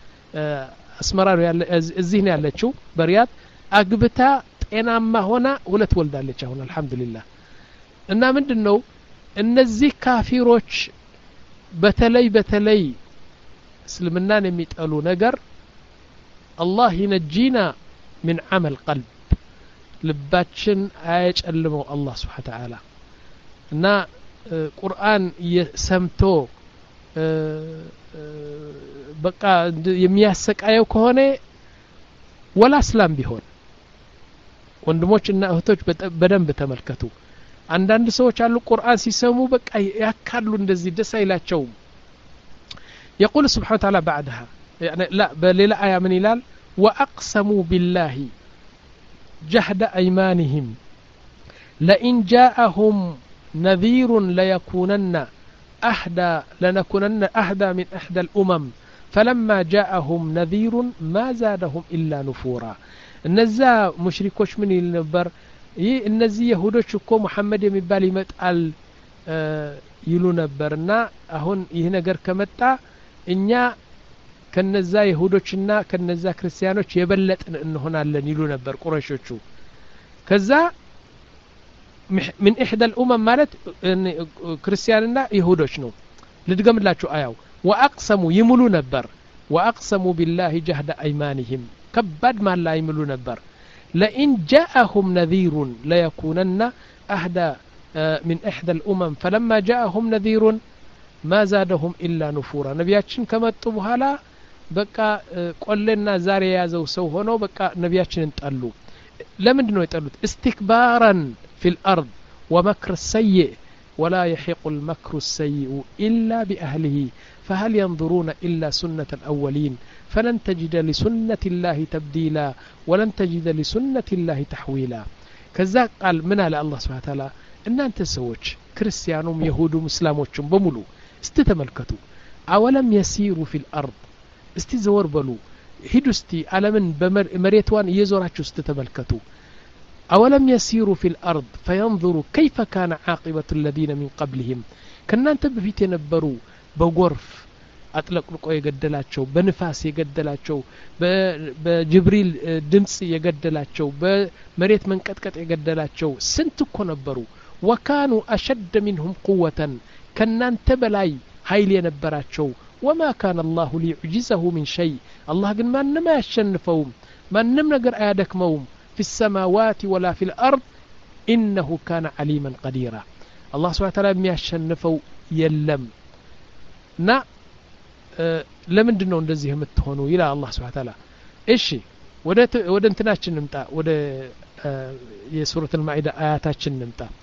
አስመራ ነው ያለ እዚህ ነው ያለችው በሪያድ አግብታ ጤናማ ሆና ሁለት ወልዳለች አሁን አልহামዱሊላህ እና ምንድነው እነዚህ ካፊሮች በተለይ በተለይ እስልምናን የሚጠሉ ነገር አላህ ይነጂና من عمل قلب ልባችን አያጨልመው አላህ Subhanahu Ta'ala እና ቁርአን ሰምቶ በቃ የሚያሰቃየው ከሆነ ወላ እስላም ቢሆን ወንድሞችና እህቶች በደንብ ተመልከቱ አንዳንድ ሰዎች አሉ ቁርአን ሲሰሙ በቃ ያካሉ እንደዚህ ደስ አይላቸውም يقول سبحانه وتعالى بعدها يعني لا بليلة آية من إلال وأقسموا بالله جهد أيمانهم لئن جاءهم نذير ليكونن أهدى لنكونن أهدى من أحدى الأمم فلما جاءهم نذير ما زادهم إلا نفورا النزا مشركوش من النبر النزي يهودوش كو محمد يمبالي متقال يلو نبرنا أهون يهنجر كمتا እኛ ከነዛ ይሁዶችና ከነዛ ክርስቲያኖች የበለጥን እንሆናለን ይሉ ነበር ቁረይሾቹ ከዛ من احدى الامم ማለት ክርስቲያንና ይሁዶች ነው ልድገምላችሁ አያው واقسموا ይምሉ ነበር واقسموا بالله جهد ايمانهم ከባድ ማላ ይምሉ ነበር لئن جاءهم نذير ليكونن اهدى من احدى الامم فلما جاءهم نذير ما زادهم إلا نفورا نبياتشن كمتو بحالا بقى قولنا زاري يازو سو هونو بقى نبياتشن انتقلو لمن دنو يتقلو استكبارا في الأرض ومكر السيء ولا يحيق المكر السيء إلا بأهله فهل ينظرون إلا سنة الأولين فلن تجد لسنة الله تبديلا ولن تجد لسنة الله تحويلا كذا قال من على الله سبحانه وتعالى إن أنت سوتش كريستيانوم يهودوم اسلاموچم بمولو استتملكتو أولم يسيروا في الأرض استزور بلو هدو استي علمن بمريتوان يزوراتشو استتملكتو أولم يسيروا في الأرض فينظروا كيف كان عاقبة الذين من قبلهم كنا انت بفيت ينبروا بغرف أطلق لقو يقدلاتشو بنفاس يقدلاتشو بجبريل دمس يقدلاتشو بمريت من كتكت يقدلاتشو سنتكو نبروا وكانوا أشد منهم قوة كنا انت بلاي هايل ينبراتشو وما كان الله ليعجزه من شيء الله قل ما نما يشنفهم ما نمنا قر آيادك موم في السماوات ولا في الأرض إنه كان عليما قديرا الله سبحانه وتعالى ما يشنفوا يلم نا أه لمن دنو ندزيهم التهونو إلى الله سبحانه وتعالى إيشي ودا ودا انتناش نمتا ودا أه يسورة المائدة آياتاتش نمتا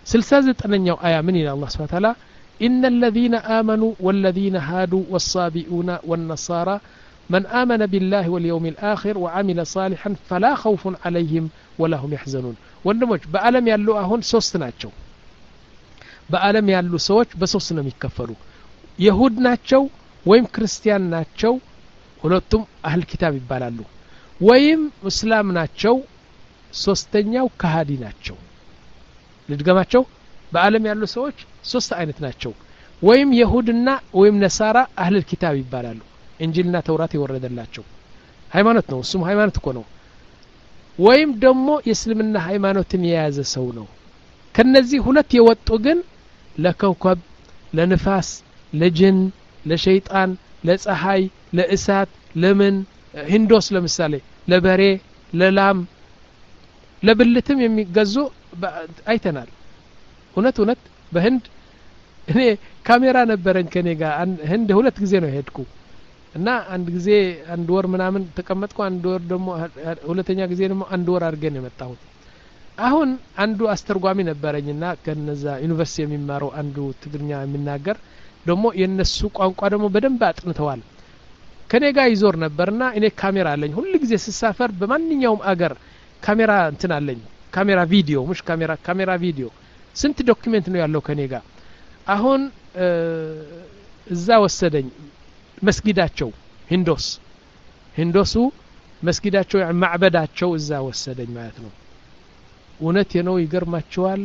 ስልሳ ዘጠነኛው አያ ምን ይላል አላህ Subhanahu Wa Ta'ala إن الذين آمنوا والذين هادوا والصابئون والنصارى من آمن بالله واليوم الآخر وعمل صالحا فلا خوف عليهم ولا هم يحزنون ወንድሞች በአለም ያሉ አሁን ሶስት ናቸው በአለም ያሉ ሰዎች በሶስት ነው የሚከፈሉ ይሁድ ናቸው ወይም ክርስቲያን ናቸው ሁለቱም አህል ኪታብ ይባላሉ ወይም እስላም ናቸው ሶስተኛው ከሃዲ ናቸው ልድገማቸው በአለም ያሉ ሰዎች ሶስት አይነት ናቸው ወይም ይሁድና ወይም ነሳራ አህል ኪታብ ይባላሉ እንጂልና ተውራት የወረደላቸው ሃይማኖት ነው እሱም ሃይማኖት እኮ ነው ወይም ደግሞ የእስልምና ሃይማኖትን የያዘ ሰው ነው ከነዚህ ሁለት የወጡ ግን ለከውከብ ለንፋስ ለጅን ለሸይጣን ለፀሐይ ለእሳት ለምን ሂንዶስ ለምሳሌ ለበሬ ለላም ለብልትም የሚገዙ አይተናል እውነት እውነት በህንድ እኔ ካሜራ ነበረን ከኔ ጋር ህንድ ሁለት ጊዜ ነው ሄድኩ እና አንድ ጊዜ አንድ ወር ምናምን ተቀመጥኩ አንድ ወር ደግሞ ሁለተኛ ጊዜ ደግሞ አንድ ወር አድርገን የመጣው አሁን አንዱ አስተርጓሚ ነበረኝና ከነዛ ዩኒቨርሲቲ የሚማረው አንዱ ትግርኛ የሚናገር ደግሞ የነሱ ቋንቋ ደግሞ በደንብ አጥንተዋል ከኔ ጋር ይዞር ነበርና እኔ ካሜራ አለኝ ሁሉ ጊዜ ስሳፈር በማንኛውም አገር ካሜራ እንትን አለኝ ካሜራ ቪዲዮ ሙሽ ካሜራ ካሜራ ቪዲዮ ስንት ዶክመንት ነው ያለው ከኔ ጋር አሁን እዛ ወሰደኝ መስጊዳቸው ሂንዶስ ሂንዶሱ መስጊዳቸው ማዕበዳቸው እዛ ወሰደኝ ማለት ነው እውነት ነው ይገርማቸዋል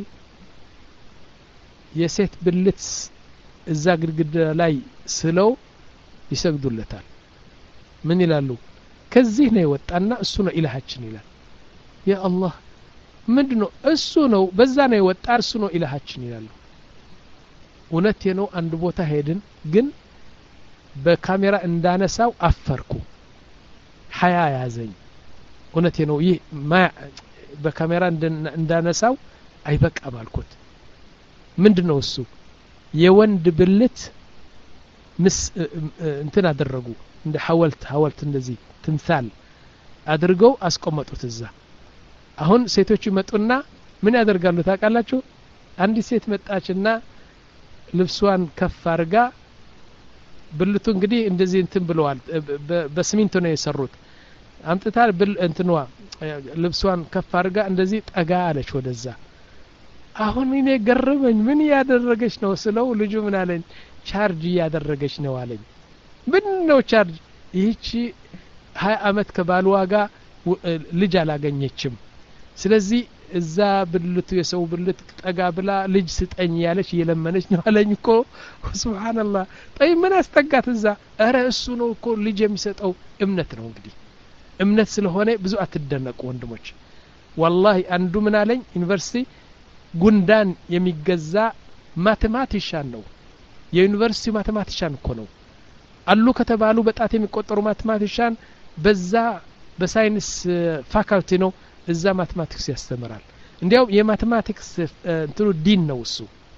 የሴት ብልት እዛ ግድግዳ ላይ ስለው ይሰግዱለታል ምን ይላሉ ከዚህ ነው የወጣና እሱ ነው ኢላሃችን ይላል ያ አላህ ምንድነው እሱ ነው በዛ ነው የወጣ እሱ ነው ኢላሃችን ይላሉ እውነት ነው አንድ ቦታ ሄድን ግን በካሜራ እንዳነሳው አፈርኩ ሐያ ያዘኝ እውነት ነው ይህ በካሜራ እንዳነሳው አይበቃም አልኩት ምንድነው እሱ የወንድ ብልት ምስ እንትን አደረጉ እንደ ሐወልት ሐወልት እንደዚህ ትምሳል አድርገው አስቆመጡት እዛ አሁን ሴቶች ይመጡና ምን ያደርጋሉ ታውቃላችሁ አንዲት ሴት መጣችና ልብሷን ከፍ አርጋ ብልቱ እንግዲህ እንደዚህ እንትን ብለዋል በስሚንቶ ነው የሰሩት አምጥታ ብል እንትንዋ ልብሷን ከፍ አርጋ እንደዚህ ጠጋ አለች ወደዛ አሁን እኔ ገረመኝ ምን ያደረገች ነው ስለው ልጁ ምን አለኝ ቻርጅ ያደረገች ነው አለኝ ምን ነው ቻርጅ ይህቺ ሃያ አመት ከባልዋ ጋር ልጅ አላገኘችም ስለዚህ እዛ ብልቱ የሰው ብልት ጠጋ ብላ ልጅ ስጠኝ ያለች እየለመነች ነው አለኝ እኮ ሱብሃንአላህ طيب ምን አስተጋት እዛ አረ እሱ ነው እኮ ልጅ የሚሰጠው እምነት ነው እንግዲህ እምነት ስለሆነ ብዙ አትደነቁ ወንድሞች والله አንዱ ምን አለኝ ዩኒቨርሲቲ ጉንዳን የሚገዛ ማቴማቲሻን ነው የዩኒቨርሲቲ ማቴማቲሻን እኮ ነው አሉ ከተባሉ በጣት የሚቆጠሩ ማቴማቲሻን በዛ በሳይንስ ፋካልቲ ነው እዛ ማቴማቲክስ ያስተምራል እንዲያው የማቴማቲክስ እንትኑ ዲን ነው እሱ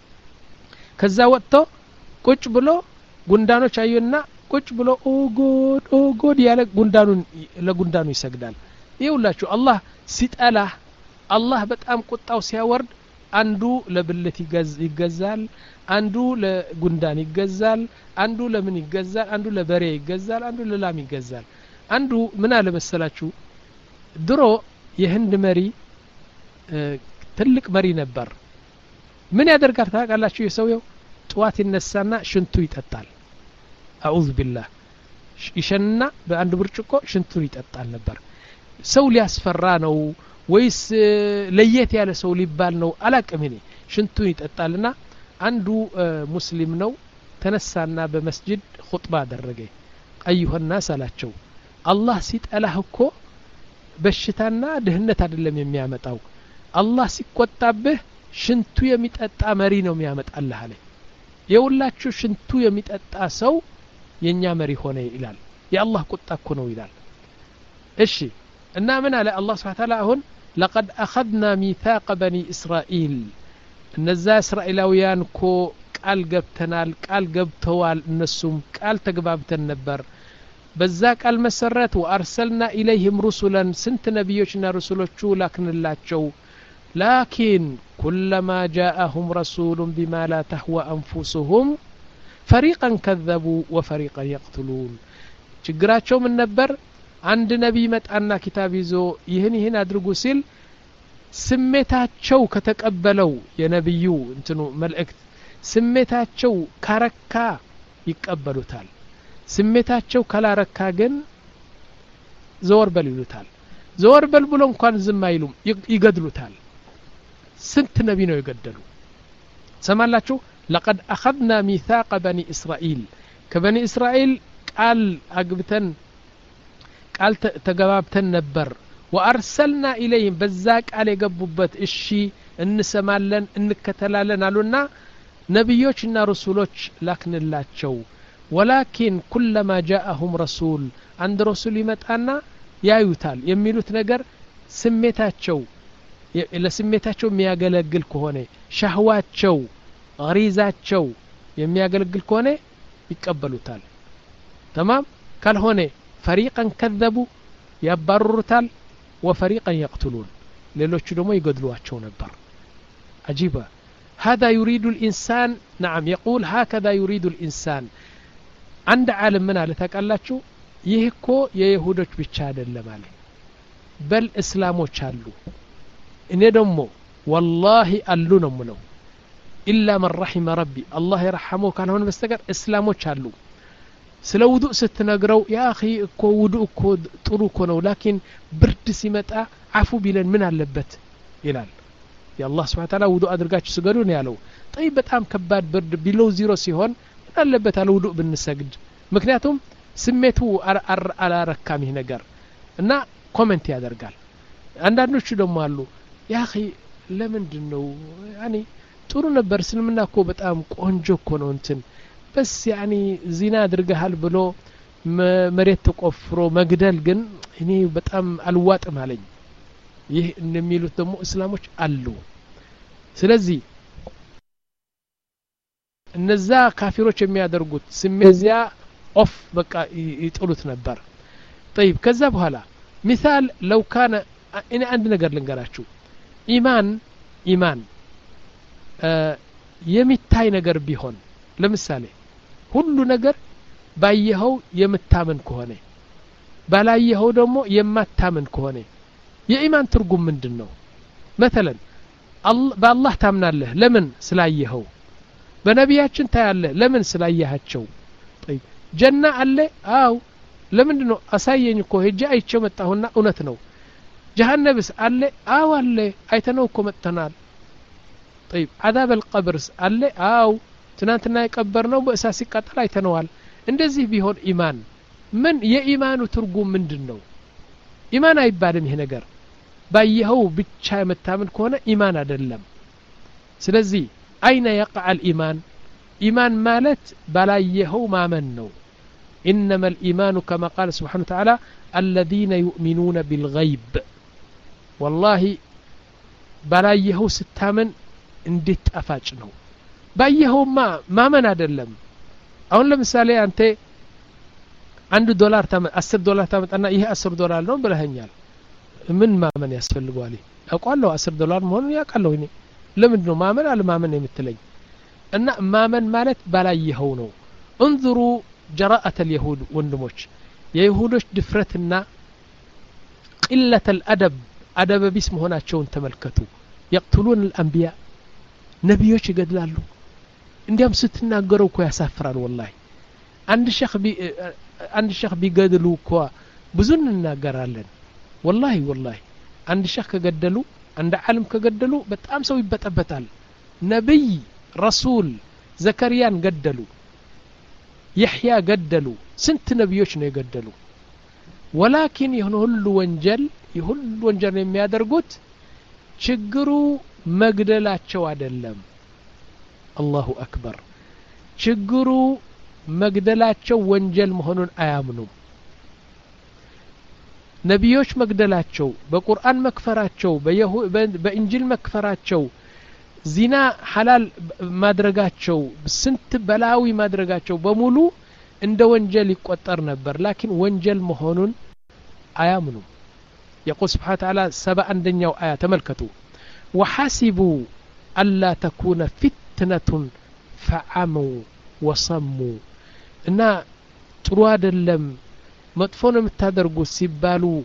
ከዛ ወጥቶ ቁጭ ብሎ ጉንዳኖች አዩና ቁጭ ብሎ ኦ ጎድ ኦ ጎድ ያለ ጉንዳኑን ለጉንዳኑ ይሰግዳል ይውላችሁ አላህ ሲጠላ አላህ በጣም ቁጣው ሲያወርድ አንዱ ለብልት ይገዛል አንዱ ለጉንዳን ይገዛል አንዱ ለምን ይገዛል አንዱ ለበሬ ይገዛል አንዱ ለላም ይገዛል አንዱ ምን አለ መሰላችሁ ድሮ የህንድ መሪ ትልቅ መሪ ነበር ምን ያደርጋል ታውቃላችሁ የሰውየው ጧት ይነሳና ሽንቱ ይጠጣል አዑዝ ቢላህ ይሸና በአንድ ብርጭቆ ሽንቱን ይጠጣል ነበር ሰው ሊያስፈራ ነው ወይስ ለየት ያለ ሰው ሊባል ነው አላቅም እኔ ሽንቱን ይጠጣልና አንዱ ሙስሊም ነው ተነሳና በመስጂድ ኹጥባ አደረገ አዩሃና ሰላቸው አላህ ሲጠላህ እኮ በሽታና ድህነት አይደለም የሚያመጣው አላህ ሲቆጣብህ ሽንቱ የሚጠጣ መሪ ነው የሚያመጣልህ አለ የውላችሁ ሽንቱ የሚጠጣ ሰው የኛ መሪ ሆነ ይላል የአላህ ቁጣ እኮ ነው ይላል እሺ እና ምን አለ አላህ Subhanahu Wa Ta'ala አሁን لقد اخذنا ميثاق بني اسرائيل እነዛ እስራኤላውያን እኮ ቃል ገብተናል ቃል ገብተዋል እነሱም ቃል ተግባብተን ነበር በዛ ቃል መሰረት ወአርሰልና ኢለይሂም ሩሱላን ስንት ነብዮችና ሩሱሎቹ ላክንላቸው لكن كلما جاءهم رسول بما لا تهوى أنفسهم فريقا كذبوا وفريقا يقتلون ችግራቸው ምን ነበር አንድ ነብይ መጣና ኪታብ ይዞ ይህን ይህን አድርጉ ሲል ስሜታቸው ከተቀበለው የነብዩ እንትኑ መልእክት ስሜታቸው ካረካ ይቀበሉታል ስሜታቸው ካላረካ ግን ዘወር በል ይሉታል ዘወር በል ብሎ እንኳን ዝም አይሉም ይገድሉታል ስንት ነብይ ነው ይገደሉ ሰማላችሁ لقد اخذنا ميثاق بني اسرائيل كبني اسرائيل قال اغبتن قال تغبابتن ነበር وارسلنا اليهم በዛ ቃል የገቡበት እሺ እንሰማለን እንከተላለን አሉና ነብዮችና ረሱሎች ላክንላቸው ولكن كلما جاءهم رسول عند رسول ይመጣና ያዩታል የሚሉት ነገር ስሜታቸው ለስሜታቸው የሚያገለግል ከሆነ ሻህዋቸው غريزاቸው የሚያገለግል ከሆነ ይቀበሉታል تمام ካልሆነ فريقا كذبوا ያባሩሩታል وفريقا يقتلون ሌሎቹ ደግሞ ይገድሏቸው ነበር عجيبة هذا يريد الإنسان نعم يقول هكذا يريد الإنسان عند عالم من አለ ታውቃላችሁ ይህ እኮ የይሁዶች ብቻ አይደለም አለ በል እስላሞች አሉ እኔ ደግሞ والله አሉ ነው ነው إلا من رحم ربي الله يرحمه كان هون بستقر اسلاموች አሉ ስለ ውዱእ ስትነግረው ያ اخي እኮ ውዱእ እኮ ጥሩ እኮ ነው ላኪን ብርድ ሲመጣ አፉ ቢለን ምን አለበት ይላል የአላህ Subhanahu Ta'ala ውዱእ አድርጋችሁ ስገዱ ነው ያለው طيب በጣም ከባድ ብርድ ቢለው ዜሮ ሲሆን ምን አለበት አለ ውዱእ ብንሰግድ ምክንያቱም ስሜቱ አላረካም ይሄ ነገር እና ኮሜንት ያደርጋል አንዳንዶቹ ደግሞ አሉ ያ اخي ለምንድነው ያኒ ጥሩ ነበር እስልምና እኮ በጣም ቆንጆ እኮ ነው እንትን በስ ያኒ ዚና አድርገሃል ብሎ መሬት ተቆፍሮ መግደል ግን እኔ በጣም አልዋጥም አለኝ ይህ እንደሚሉት ደግሞ እስላሞች አሉ ስለዚህ እነዛ ካፊሮች የሚያደርጉት ስሜዚያ ኦፍ በቃ ይጥሉት ነበር طيب ከዛ በኋላ مثال لو كان እኔ አንድ ነገር ልንገራችሁ ኢማን ኢማን የሚታይ ነገር ቢሆን ለምሳሌ ሁሉ ነገር ባየኸው የምታመን ከሆነ ባላየኸው ደግሞ የማታመን ከሆነ የኢማን ትርጉም ምንድነው مثلا በአላህ ታምናለህ ለምን ስላየኸው በነቢያችን ታያለህ ለምን ስላየሃቸው طيب ጀና አለ አው ለምንድነው አሳየኝ እኮ ሄጄ አይቼው መጣሁና እውነት ነው ጀሃነምስ አለ አው አለ አይተነው እኮ መጥተናል طيب عذاب القبر አለ አው ትናንትና የቀበርነው በእሳት ሲቃጠል አይተነዋል እንደዚህ ቢሆን ኢማን ምን የኢማኑ ትርጉም ምንድነው ኢማን አይባልም ይሄ ነገር ባየኸው ብቻ የምታምን ከሆነ ኢማን አይደለም ስለዚህ አይነ يقع الإيمان ኢማን ማለት ባላየኸው ማመን ነው إنما الإيمان كما قال سبحانه وتعالى الذين يؤمنون بالغيب والله ባላየኸው ስታመን እንዴት ጣፋጭ ነው ባየኸውማ ማመን አይደለም አሁን ለምሳሌ አንተ አንድ ዶላር ታመ አስር ዶላር ታመጣና ይሄ አስር ዶላር ነው ብለኸኛል ምን ማመን ያስፈልገዋል አውቃለሁ አስር ዶላር መሆኑን ያውቃለሁ እኔ ለምንድነው ማመን አለማመን የምትለኝ እና ማመን ማለት ባላየኸው ነው انظروا جراءة اليهود ወንድሞች የይሁዶች ድፍረትና قلة الأدب أدب ቢስ መሆናቸውን ተመልከቱ يقتلون الأنبياء ነብዮች ይገድላሉ እንዲያም ስትናገረው እኮ ያሳፍራል والله አንድ ሸኽ ቢ አንድ ሸኽ ቢገድሉ እኮ ብዙ እንናገራለን والله والله አንድ ሸኽ ከገደሉ አንድ ዓለም ከገደሉ በጣም ሰው ይበጠበጣል ነብይ ረሱል ዘከርያን ገደሉ ይህያ ገደሉ ስንት ነብዮች ነው የገደሉ ولكن ይሁን ሁሉ ወንጀል ይሁን ወንጀል የሚያደርጉት ችግሩ መግደላቸው አይደለም አላሁ አክበር ችግሩ መግደላቸው ወንጀል መሆኑን አያምኑም ነብዮች መግደላቸው በቁርአን መክፈራቸው በእንጂል መክፈራቸው ዚና ሐላል ማድረጋቸው ስንት በላዊ ማድረጋቸው በሙሉ እንደ ወንጀል ይቆጠር ነበር ላኪን ወንጀል መሆኑን አያምኑም يقول سبحانه وتعالى سبع عندኛው አያ ተመልከቱ وحسبوا ألا تكون فتنة فعموا وصموا إن ترواد اللم مدفون متادرقوا سيبالوا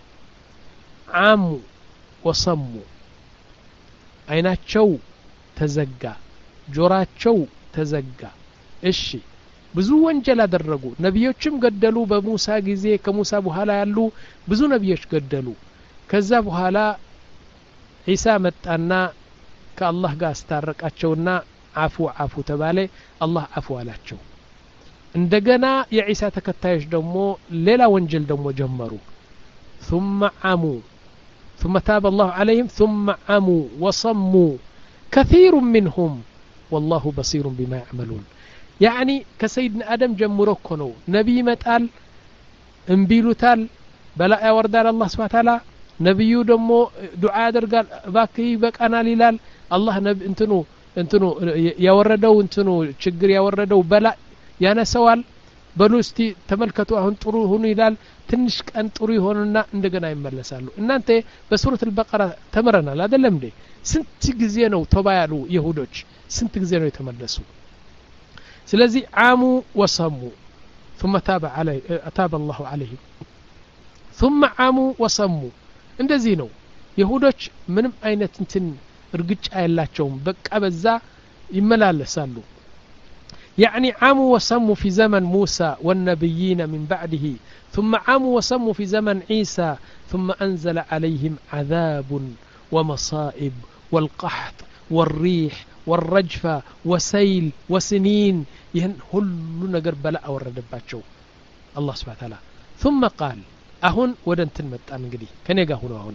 عاموا وصموا عيناتشو تزقى جوراتشو تزقى إشي ብዙ ወንጀል አደረጉ ነብዮችም ገደሉ በሙሳ ጊዜ ከሙሳ በኋላ ያሉ ብዙ ነብዮች ገደሉ ከዛ በኋላ ኢሳ መጣና ከአላህ ጋር አስታረቃቸውና አፉ አፉ ተባለ አላህ አፉ አላቸው እንደገና የኢሳ ተከታዮች ደግሞ ሌላ ወንጀል ደግሞ ጀመሩ ثم عموا ثم تاب الله عليهم ثم عموا وصموا كثير منهم والله بصير بما يعملون يعني كسيدنا آدم جمرو كنو نبي متال انبيلوتال بلا يوردال الله سبحانه وتعالى نبيو دمو دعاء درقال باكي بك أنا للال الله نبي انتنو انتنو يوردو انتنو شجر يوردو بلا يانا سوال بلوستي تملكتو اهن طرو هنو يلال تنشك ان طرو هنونا اندقنا يملسالو ان انت بسورة البقرة تمرنا لا دلم دي سنت جزينو تبايالو يهودوش سنت جزينو يتملسو سلازي عاموا وصموا ثم تاب عليه تاب الله عليه ثم عاموا وصموا እንደዚህ ነው ይሁዶች ምንም አይነት እንትን እርግጫ ያላቸውም በቃ በዛ ይመላለሳሉ يعني عاموا وصموا في زمن موسى والنبيين من بعده ثم عاموا وصموا في زمن عيسى ثم أنزل عليهم عذاب ومصائب والقحط والريح والرجفة وسيل وسنين يهن هلو نقر بلاء وردباتشو الله سبحانه وتعالى ثم قال أهون ودن تنمت أنقدي كان يقهون أهون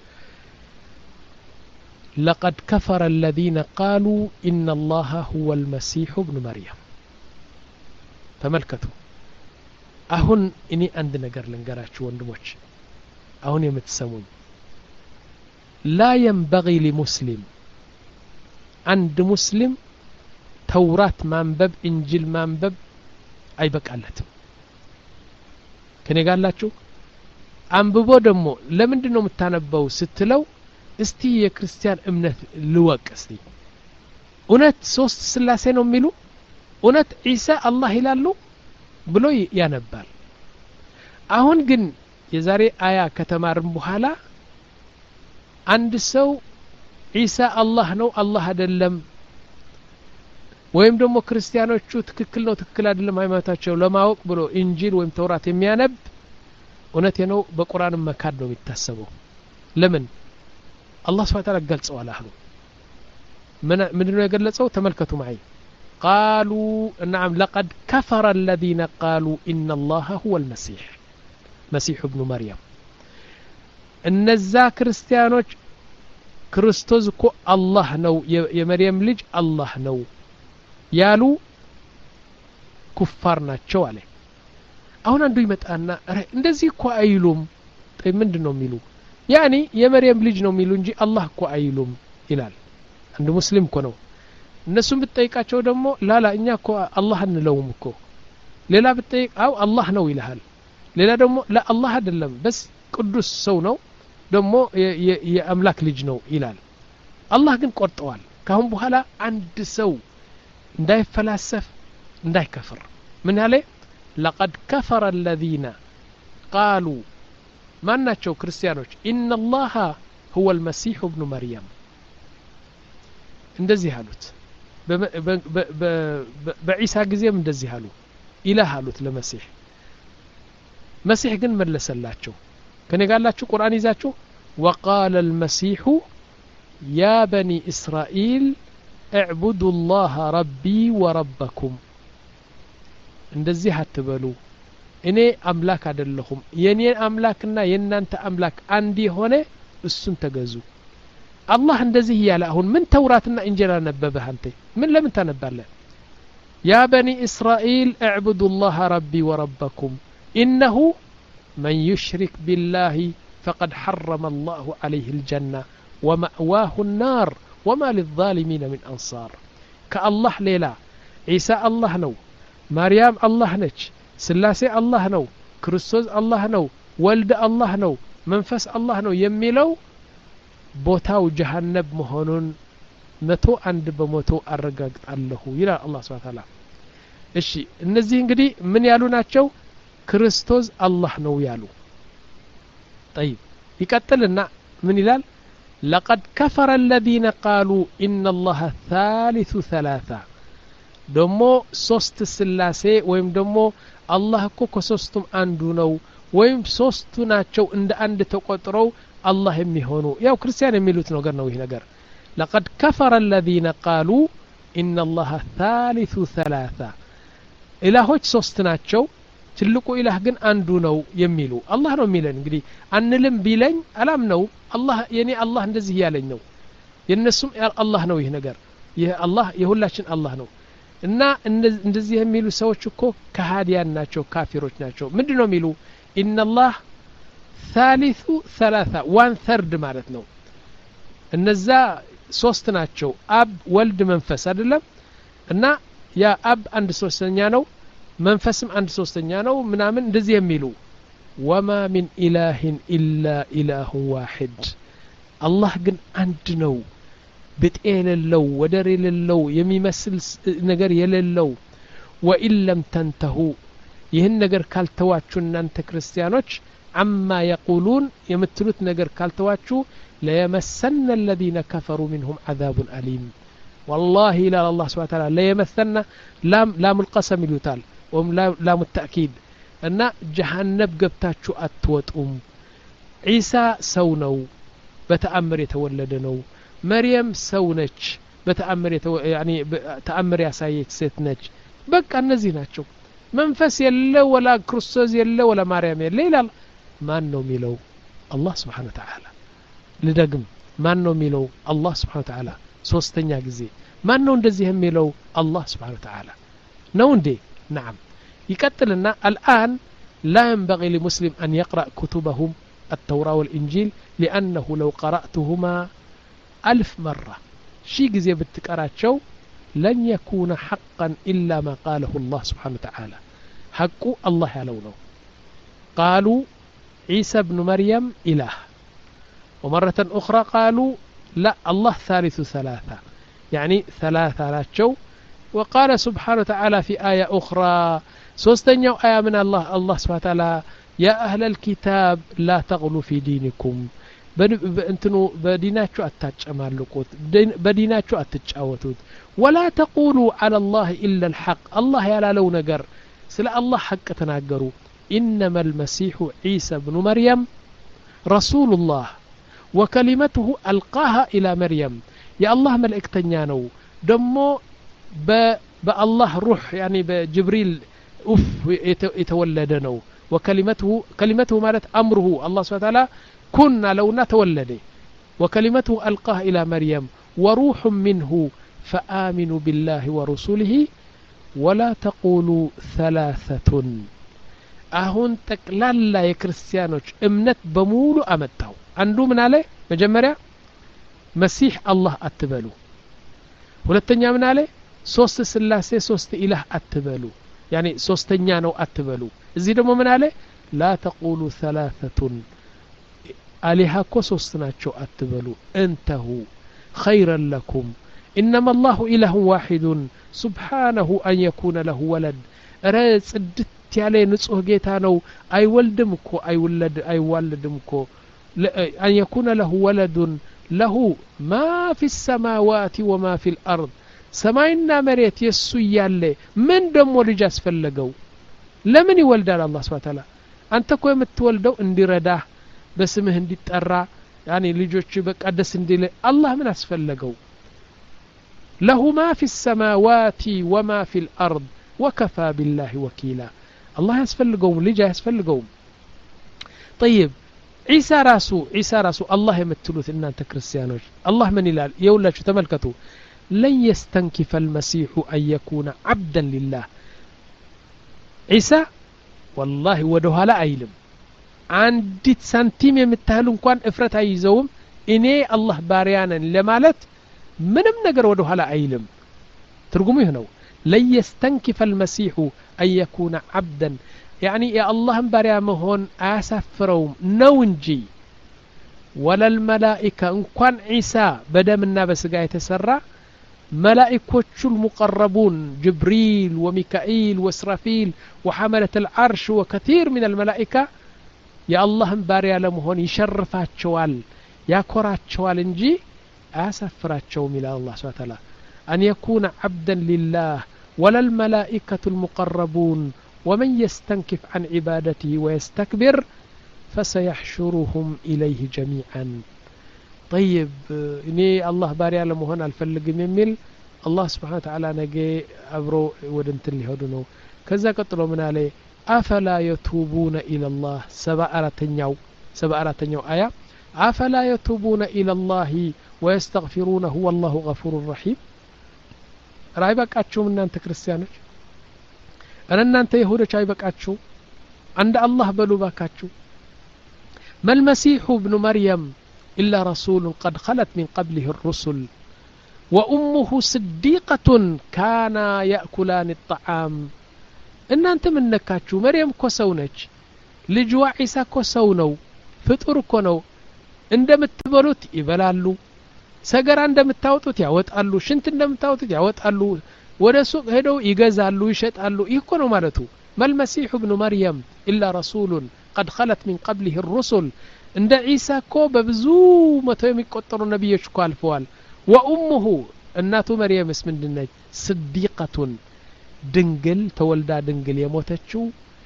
لقد كفر الذين قالوا إن الله هو المسيح ابن مريم تملكتوا أهون إني عند نقر لنقراتشو وندموش أهون يمتسمون لا ينبغي لمسلم عند مسلم توراة مانبب إنجيل مانبب أي بك علتم كان يقال لاتشو አንብቦ ደግሞ ለምንድነው የምታነበው ስትለው እስቲ የክርስቲያን እምነት ልወቅ እስቲ እውነት ሶስት ስላሴ ነው የሚሉ እውነት ኢሳ አላህ ይላሉ ብሎ ያነባል አሁን ግን የዛሬ አያ ከተማርን በኋላ አንድ ሰው ኢሳ አላህ ነው አላህ አይደለም ወይም ደግሞ ክርስቲያኖቹ ትክክል ነው ትክክል አይደለም ሃይማኖታቸው ለማወቅ ብሎ ኢንጂል ወይም ተውራት የሚያነብ እውነት ነው በቁርአን መካድ ነው የሚታሰበው ለምን አላህ Subhanahu Wa Ta'ala ገልጸዋል አሁን ምን ምንድነው የገለጸው ተመልከቱ معي قالوا نعم لقد كفر الذين قالوا إن الله هو المسيح مسيح ابن مريم እነዛ ክርስቲያኖች ክርስቶስ እኮ አላህ ነው የመርየም ልጅ አላህ ነው ያሉ ኩፋር ናቸው አለ አሁን አንዱ ይመጣና እንደዚህ እኮ አይሉም ጠይ ምንድነው የሚሉ ያኒ የመርየም ልጅ ነው የሚሉ እንጂ አላህ እኮ አይሉም ይላል አንዱ ሙስሊም እኮ ነው እነሱም ብትጠይቃቸው ደግሞ ላላ እኛ እኮ አላህ እንለውም እኮ ሌላ ብትጠይቅ አው አላህ ነው ይልሃል ሌላ ደግሞ ላ አላህ አይደለም በስ ቅዱስ ሰው ነው ደግሞ የአምላክ ልጅ ነው ይላል አላህ ግን ቆርጠዋል ካሁን በኋላ አንድ ሰው እንዳይፈላሰፍ እንዳይከፍር ምን ያለ لقد كفر الذين قالوا ما ناتشو كريستيانوች إن الله هو المسيح ابن مريم እንደዚህ አሉት በኢሳ ጊዜም እንደዚህ አሉ ኢላህ አሉት ለመሲህ መሲህ ግን መለሰላቸው ከኔ ጋላችሁ ቁርአን ይዛችሁ وقال المسيح يا بني إسرائيل اعبدوا الله ربي وربكم እንደዚህ አትበሉ እኔ አምላክ አይደለሁም የኔ አምላክና የናንተ አምላክ አንድ ሆነ እሱን ተገዙ አላህ እንደዚህ ያለ አሁን ምን ተውራትና እንጀራ ነበበህ አንተ ምን ለምን ታነባለህ يا بني إسرائيل اعبدوا الله ربي وربكم إنه من يشرك بالله فقد حرم الله عليه الجنة ومأواه النار وما للظالمين من أنصار كالله ليلا عيسى الله نو مريم الله نج سلاسي الله نو كريستوس الله نو ولد الله نو منفس الله نو يميلو ቦታው ጀሃነም መሆኑን መቶ አንድ በመቶ አረጋግጣለሁ ይላል አላህ Subhanahu Wa Ta'ala እሺ እነዚህ እንግዲህ ምን ያሉ ናቸው ክርስቶስ አላህ ነው ያሉ طيب ይቀጥልና ምን ይላል لقد كفر الذين قالوا إن الله ثالث ثلاثة ደሞ ሶስት ስላሴ ወይም ደሞ አላህ እኮ ከሶስቱም አንዱ ነው ወይም ሶስቱ ናቸው እንደ አንድ ተቆጥረው አላህ የሚሆኑ ያው ክርስቲያን የሚሉት ነገር ነው ይሄ ነገር لقد كفر الذين قالوا إن الله ثالث ثلاثة ኢላሆች ሶስት ናቸው ትልቁ ኢላህ ግን አንዱ ነው የሚሉ አላህ ነው የሚለን እንግዲህ አንልም ቢለኝ አላም ነው አላህ የኔ አላህ እንደዚህ ያለኝ ነው የነሱም አላህ ነው ይሄ ነገር ይሄ አላህ የሁላችን አላህ ነው እና እንደዚህ የሚሉ ሰዎች እኮ ከሃዲያን ናቸው ካፊሮች ናቸው ምንድነው የሚሉ ኢነላህ ثالث ثلاثة one third ማለት ነው እነዛ ሶስት ናቸው አብ ወልድ መንፈስ አይደለም እና ያ አብ አንድ ሶስተኛ ነው መንፈስም አንድ ሶስተኛ ነው ምናምን እንደዚህ የሚሉ ወማ ሚን ኢላሂን ኢላ ኢላሁ ዋሂድ አላህ ግን አንድ ነው በጤለለው ወደር የሌለው የሚመስል ነገር የሌለው ወኢን ለም ተንተሁ ይህን ነገር ካልተዋችሁ እናንተ ክርስቲያኖች አማ يقولون የምትሉት ነገር ካልተዋችሁ ለየመሰነ الذين كفروا منهم عذاب أليم والله لا الله سبحانه وتعالى ليمثلن لام لام القسم يلوتال وم لام التأكيد أن جهنم قبتاتشو أتوتهم عيسى سونو بتأمر يتولدنو مريم سونج بتأمر يتو يعني تأمر يا سايت ستنج بقى النزيناتشو منفس يلا ولا كريستوس يلا ولا مريم يلا لا ما نو ميلو الله سبحانه وتعالى لدقم ما نو ميلو الله سبحانه وتعالى ሶስተኛ ጊዜ ማን ነው እንደዚህ የሚለው አላህ Subhanahu Wa Ta'ala ነው እንዴ نعم يقتلنا الآن لا ينبغي لمسلم أن يقرأ كتبهم التوراة والإنجيل لأنه لو قرأتهما ألف مرة شي ጊዜ بتقراቸው لن يكون حقا إلا ما قاله الله سبحانه وتعالى حق الله ያለው ነው قالوا عيسى ابن مريم إله ومرة أخرى قالوا لا الله ثالث ثلاثة يعني ثلاثة لاتشو وقال سبحانه وتعالى في آية أخرى سوستنيو آية من الله الله سبحانه وتعالى يا أهل الكتاب لا تغلوا في دينكم انتنو بديناتشو أتتشمالكوت بديناتشو أتتشاوتوت ولا تقولوا على الله إلا الحق الله يلا لو نقر سلا الله حق تناقروا إنما المسيح عيسى بن مريم رسول الله وكلمته ألقاها إلى مريم يا الله ملائكتنيا نو دمو ب بالله روح يعني بجبريل أف يتولدنو وكلمته كلمته مالت أمره الله سبحانه وتعالى كنا لو نتولد وكلمته ألقاها إلى مريم وروح منه فآمنوا بالله ورسوله ولا تقولوا ثلاثة أهون تكلالا يا كريستيانوش امنت بمولو أمتاو አንዱ ምን አለ መጀመሪያ መሲህ አላህ አትበሉ ሁለተኛ ምን አለ ሶስት ስላሴ ሶስት ኢላህ አትበሉ يعني ሶስተኛ ነው አትበሉ እዚህ ደግሞ ምን አለ لا تقولوا ثلاثة አሊሃኮ ሶስት ናቸው አትበሉ انتهوا خيرا لكم انما الله اله واحد سبحانه ان يكون له ولد ረጽድት ያለ ንጹህ ጌታ ነው አይወልድም እኮ አይወለድ አይወልድም እኮ أن يكون له ولد له ما في السماوات وما في الأرض سماينا مريت يسو يالي من دمو لجاس فلقو لمن يولد على الله سبحانه وتعالى أنت كو يمتولدو اندي رداه بسمه اندي تقرى يعني لجوش بك أدس اندي الله من أسفلقو له ما في السماوات وما في الأرض وكفى بالله وكيلا الله يسفلقوم لجا يسفلقوم طيب عيسى راسو عيسى راسو الله يمتلوث إن أنت كريستيانوش الله من إلال يولاش تملكتو لن يستنكف المسيح أن يكون عبدا لله عيسى والله ودوها لا أيلم عندت سنتيم يمتهلون كوان إفرت أيزوم إني الله باريانا لمالت منم نقر ودوها لا أيلم ترقمي هنا لن يستنكف المسيح أن يكون عبدا يعني يا الله باريا مهون أسفرهم نونجي ولا الملائكة إن كان عيسى بدمنا بسقا يتسرى ملائكة المقربون جبريل وميكائيل وإسرافيل وحملة العرش وكثير من الملائكة يا الله باريا لمهون يشرفات شوال يا كرات شوال انجي أسفرات شو من الله سبحانه وتعالى أن يكون عبدا لله ولا الملائكة المقربون ومن يستنكف عن عبادته ويستكبر فسيحشرهم إليه جميعا. طيب إني الله باري على مهون الفلق ممل الله سبحانه وتعالى نجي أبرو ودنت اللي هدنو كذا قطلوا من عليه أفلا يتوبون إلى الله سبع أرتنيو سبع أرتنيو آية أفلا يتوبون إلى الله ويستغفرونه والله غفور رحيم. رايبك أتشو من أنت كريستيانوش أنا أنت يهودة شايبك أتشو عند الله بلو باكاتشو. ما المسيح ابن مريم إلا رسول قد خلت من قبله الرسل وأمه صديقة كانا يأكلان الطعام. إن أنت من نكاتشو مريم كوسونج لجوا عيسى كوسونو فطر كونو እንደምትበሉት ይበላሉ ሰገራ እንደምታወጡት ያወጣሉ ሽንት እንደምታወጡት ያወጣሉ ወደ ሱቅ ሄደው ይገዛሉ ይሸጣሉ ይኮ ነው ማለቱ ما المسيح ابن مريم إلا رسول قد خلت من قبله الرسل عند عيسى كو ببዙ መቶ የሚቆጠሩ ነብዮች እኮ አልፈዋል وأمه እናቱ መርየም እስም ምንድነች صديقة ድንግል ተወልዳ ድንግል የሞተችው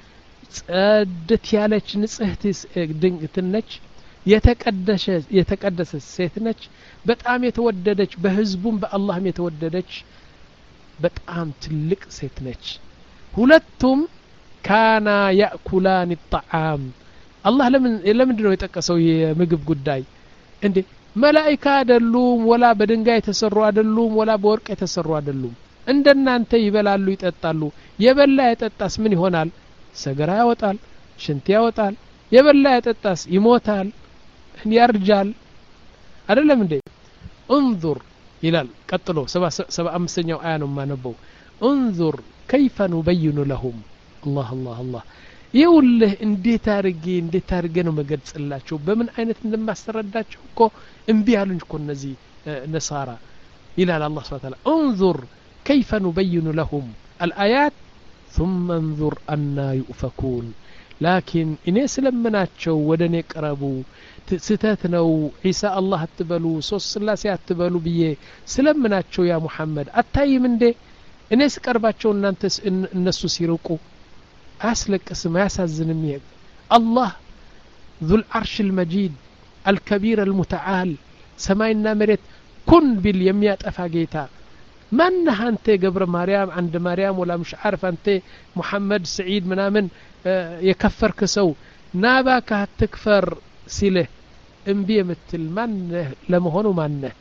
ጸድት ያለች ንጽህት ድንግትነች የተቀደሰ የተቀደሰ ሴት ነች በጣም የተወደደች በህዝቡም በአላህም የተወደደች በጣም ትልቅ ሴት ነች። ሁለቱም ካና ያእኩላን الطعام አላህ ለምን ለምንድን ነው የጠቀሰው የምግብ ጉዳይ እንዴ መላእክት አይደሉም ወላ በድንጋይ የተሰሩ አይደሉም ወላ በወርቅ የተሰሩ አይደሉም እንደናንተ ይበላሉ ይጠጣሉ የበላ የጠጣስ ምን ይሆናል ሰገራ ያወጣል ሽንት ያወጣል የበላ የጠጣስ ይሞታል ያርጃል አይደለም እንዴ انظر ይላል ቀጥሎ ሰባ አምስተኛው አያ ነው ማነበው انظر كيف نبين لهم الله الله الله ይውልህ እንዴት አርጌ እንዴት አርጌ ነው መገጽላቸው በምን አይነት እንደማስተረዳቸው እኮ እንቢ ያሉኝ እኮ እነዚህ ነሳራ ይላል አላህ Subhanahu Wa Ta'ala انظر كيف نبين لهم الآيات ثم انظر أن يؤفكون لكن إني سلمناتشو ودني قربوا ستاتنو عيسى الله اتبلو صوص سلاسي اتبلو بيه سلمناتشو يا محمد أتاي من دي إني سكرباتشو نانتس النسو سيروكو أسلك اسم ياسازن ميب الله ذو العرش المجيد الكبير المتعال سماينا مريت كن باليميات أفاقيتا من أنت قبر مريم عند مريم ولا مش عارف أنت محمد سعيد منامن يكفر كسو ناباك هتكفر سيله انبي مثل من لمهونو منه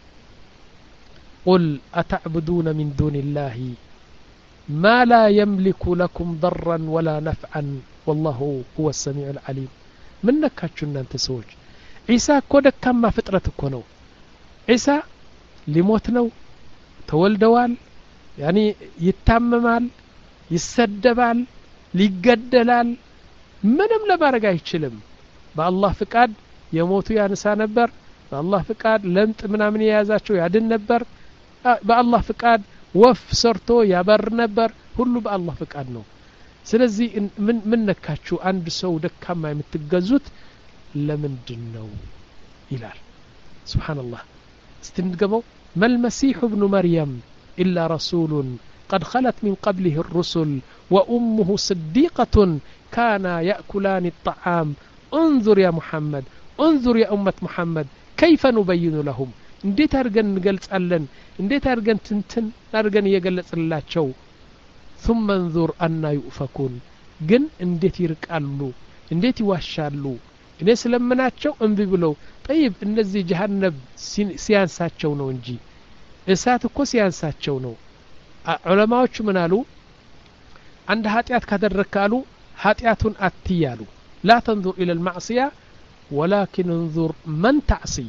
قل أتعبدون من دون الله ما لا يملك لكم ضرا ولا نفعا والله هو السميع العليم منك هاتشون أنت سوج عيسى كودك كما فترتك ونو عيسى لموتنو ተወልደዋል ያኒ ይታመማል ይሰደባል ሊገደላል ምንም ለማድረግ አይችልም በአላህ ፍቃድ የሞቱ ያንሳ ነበር በአላህ ፍቃድ ለምጥ ምናምን የያዛቸው ያድን ነበር በአላህ ፍቃድ ወፍ ሰርቶ ያበር ነበር ሁሉ በአላህ ፍቃድ ነው ስለዚህ ምን ምን ነካችሁ አንድ ሰው ደካማ የምትገዙት ለምንድን ነው ይላል ሱብሃንአላህ استندقموا ما المسيح ابن مريم إلا رسول قد خلت من قبله الرسل وأمه صديقة كانا يأكلان الطعام انظر يا محمد انظر يا أمة محمد كيف نبين لهم انديت أرغن نقلت ألن انديت أرغن تنتن أرغن يقلت الله شو ثم انظر أنا يؤفكون جن انديت يركالو انديت يواشالو እኔ ስለምናቸው እንቢ ብለው طيب እነዚህ ጀሃነም ሲያንሳቸው ነው እንጂ እሳት እኮ ሲያንሳቸው ነው ዑለማዎቹ ምን አሉ አንድ ኃጢያት ካደረካሉ ኃጢያቱን አትያሉ لا تنظر الى المعصيه ولكن انظر من تعصي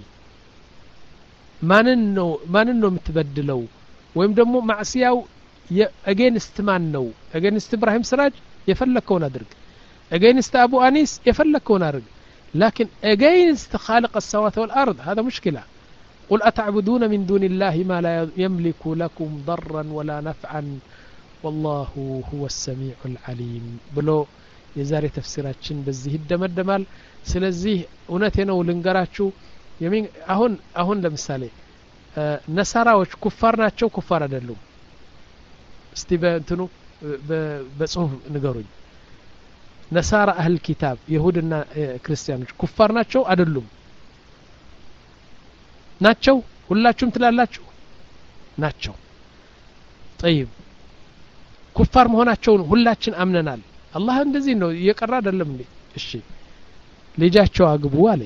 ማንን ነው ማንን ነው የምትበድለው ወይም ደግሞ ማዕሲያው አጌንስት ማን ነው አጌንስት ኢብራሂም ስራጅ የፈለከውን አድርግ አጌንስት አቡ አኒስ የፈለከውን አድርግ لكن against خالق السماوات والأرض هذا مشكلة. قل أتعبدون من دون الله ما لا يملك لكم ضرا ولا نفعا والله هو السميع العليم بلو የዛሬ ተፍሲራችን በዚህ ይደመደማል። ስለዚህ እውነቴ ነው ልንገራችሁ የሚን አሁን አሁን ለምሳሌ ነሳራዎች ኩፋር ናቸው ኩፋር አይደሉም? እስቲ በእንትኑ በጽሁፍ ንገሩኝ። ነሳራ አህል ኪታብ ይሁድና ክርስቲያኖች ኩፋር ናቸው አይደሉም? ናቸው። ሁላችሁም ትላላችሁ ናቸው። طيب ኩፋር መሆናቸውን ሁላችን አምነናል። አላህ እንደዚህ ነው እየቀራ አይደለም እንዴ? እሺ ልጃቸው አግቡ አለ።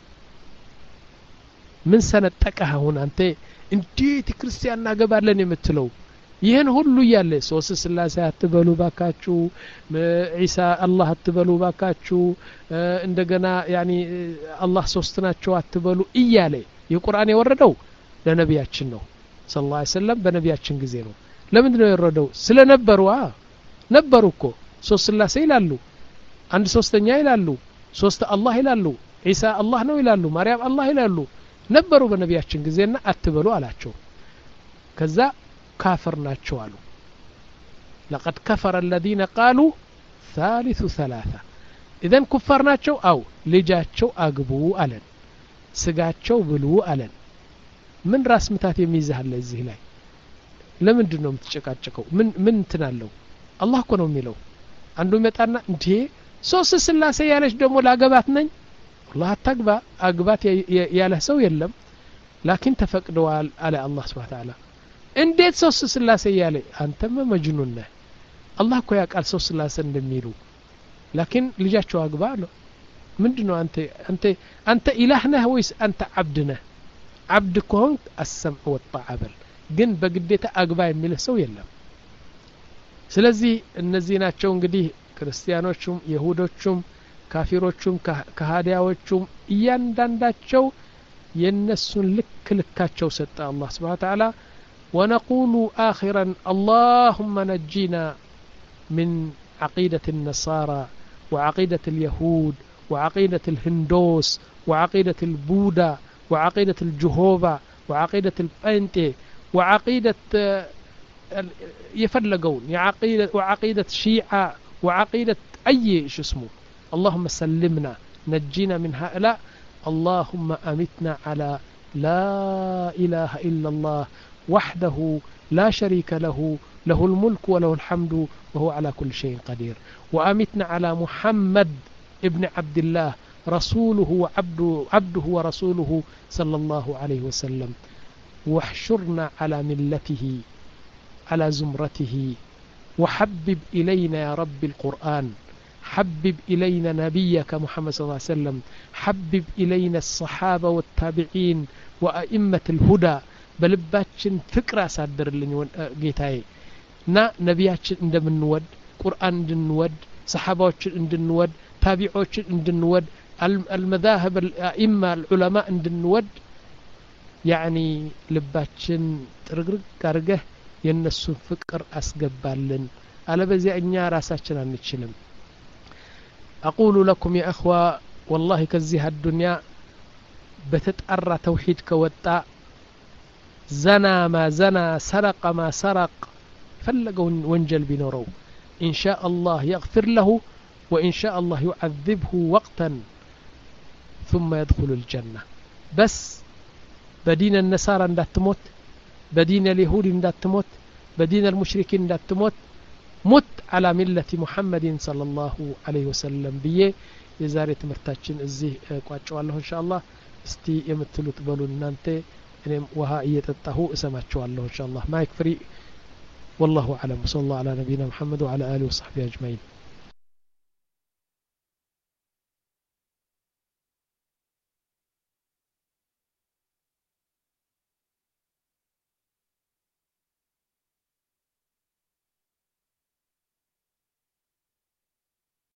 ምን ሰነጠቀህ አሁን አንተ እንዴት ክርስቲያን እናገባለን የምትለው? ይህን ሁሉ እያለ ሶስት ስላሴ አትበሉ ባካችሁ፣ ኢሳ አላህ አትበሉ ባካችሁ፣ እንደገና ያኒ አላህ ሶስት ናቸው አትበሉ እያለ የቁርአን የወረደው ለነቢያችን ነው ሰለላሁ ዐለይሂ ወሰለም። በነቢያችን ጊዜ ነው። ለምንድን ነው የወረደው? ስለነበሩ አ ነበሩ እኮ ሶስት ስላሴ ይላሉ፣ አንድ ሶስተኛ ይላሉ፣ ሶስት አላህ ይላሉ፣ ኢሳ አላህ ነው ይላሉ፣ ማርያም አላህ ይላሉ። ነበሩ በነቢያችን ጊዜና አትበሉ አላቸው። ከዛ ካፍር ናቸው አሉ። لقد كفر الذين قالوا ثالث ثلاثة اذا ኩፋር ናቸው። አው ልጃቸው አግቡ አለን፣ ስጋቸው ብሉ አለን። ምን ራስ ምታት የሚይዝሃል እዚህ ላይ? ለምንድን ነው የምትጨቃጨቀው? ምን ምን እንትናለው? አላህ እኮ ነው የሚለው። አንዱ መጣና እንዴ ሶስት ስላሴ ያለች ደግሞ ላገባት ነኝ። والله አታግባ አግባት ያለ ሰው የለም። ላኪን ተፈቅደዋል አለ አላህ Subhanahu Ta'ala። እንዴት ሶስት ስላሴ ያለ? አንተም መጅኑን ነህ። አላህ እኮ ያውቃል ሶስት ስላሴ እንደሚሉ። ላኪን ልጃቸው አግባ ነው። ምንድነው አንተ አንተ አንተ ኢላህ ነህ ወይስ አንተ አብድ ነህ? አብድ ከሆንክ السمع والطاعة በል። ግን በግዴታ አግባ የሚል ሰው የለም። ስለዚህ እነዚህ ናቸው እንግዲህ ክርስቲያኖቹም ይሁዶቹም ካፊሮቹም ከሃዲያዎቹም እያንዳንዳቸው የነሱን ልክ ልካቸው ሰጠ አላህ Subhanahu Ta'ala። ونقول آخرا اللهم نجينا من عقيدة النصارى وعقيدة اليهود وعقيدة الهندوس وعقيدة البوذا وعقيدة الجهوفا وعقيدة البنتي وعقيدة يفلقون عقيدة وعقيدة الشيعة وعقيدة أي شو اسمه. اللهم سلمنا نجينا من هؤلاء. اللهم أمتنا على لا إله إلا الله وحده لا شريك له له الملك وله الحمد وهو على كل شيء قدير. وأمتنا على محمد ابن عبد الله رسوله وعبده عبده ورسوله صلى الله عليه وسلم. واحشرنا على ملته على زمرته. وحبب إلينا يا رب القرآن. حبب إلينا نبيك محمد صلى الله عليه وسلم. حبب إلينا الصحابة والتابعين وأئمة الهدى. በልባችን ፍቅር አሳድርልኝ ጌታዬ እና ነቢያችን እንደምንወድ ቁርአን እንድንወድ ሰሃባዎችን እንድንወድ ታቢዖችን እንድንወድ المذاهب الائمه العلماء እንድንወድ يعني ልባችን ጥርግርግ አርገህ የነሱ ፍቅር አስገባልን። አለበዚያ እኛ ራሳችን አንችልም። اقول لكم يا اخوه والله كዚህ الدنيا በተጣራ ተውሂድ ከወጣ زنا ما زنا سرق ما سرق فلقوا وانجل بنورو إن شاء الله يغفر له وإن شاء الله يعذبه وقتا ثم يدخل الجنة. بس بدين النصارى اندات تموت، بدين اليهود اندات تموت، بدين المشركين اندات تموت، مت على ملة محمد صلى الله عليه وسلم بيه. يزاري تمرتاችን እዚህ ቋጫዋለሁ ኢንሻአላህ። እስቲ የምትሉት በሉን እናንተ እኔም ውሃ እየጠጣሁ እሰማችኋለሁ ኢንሻአላህ። ማይክ ፍሪ والله اعلم. صلى الله على نبينا محمد وعلى اله وصحبه اجمعين.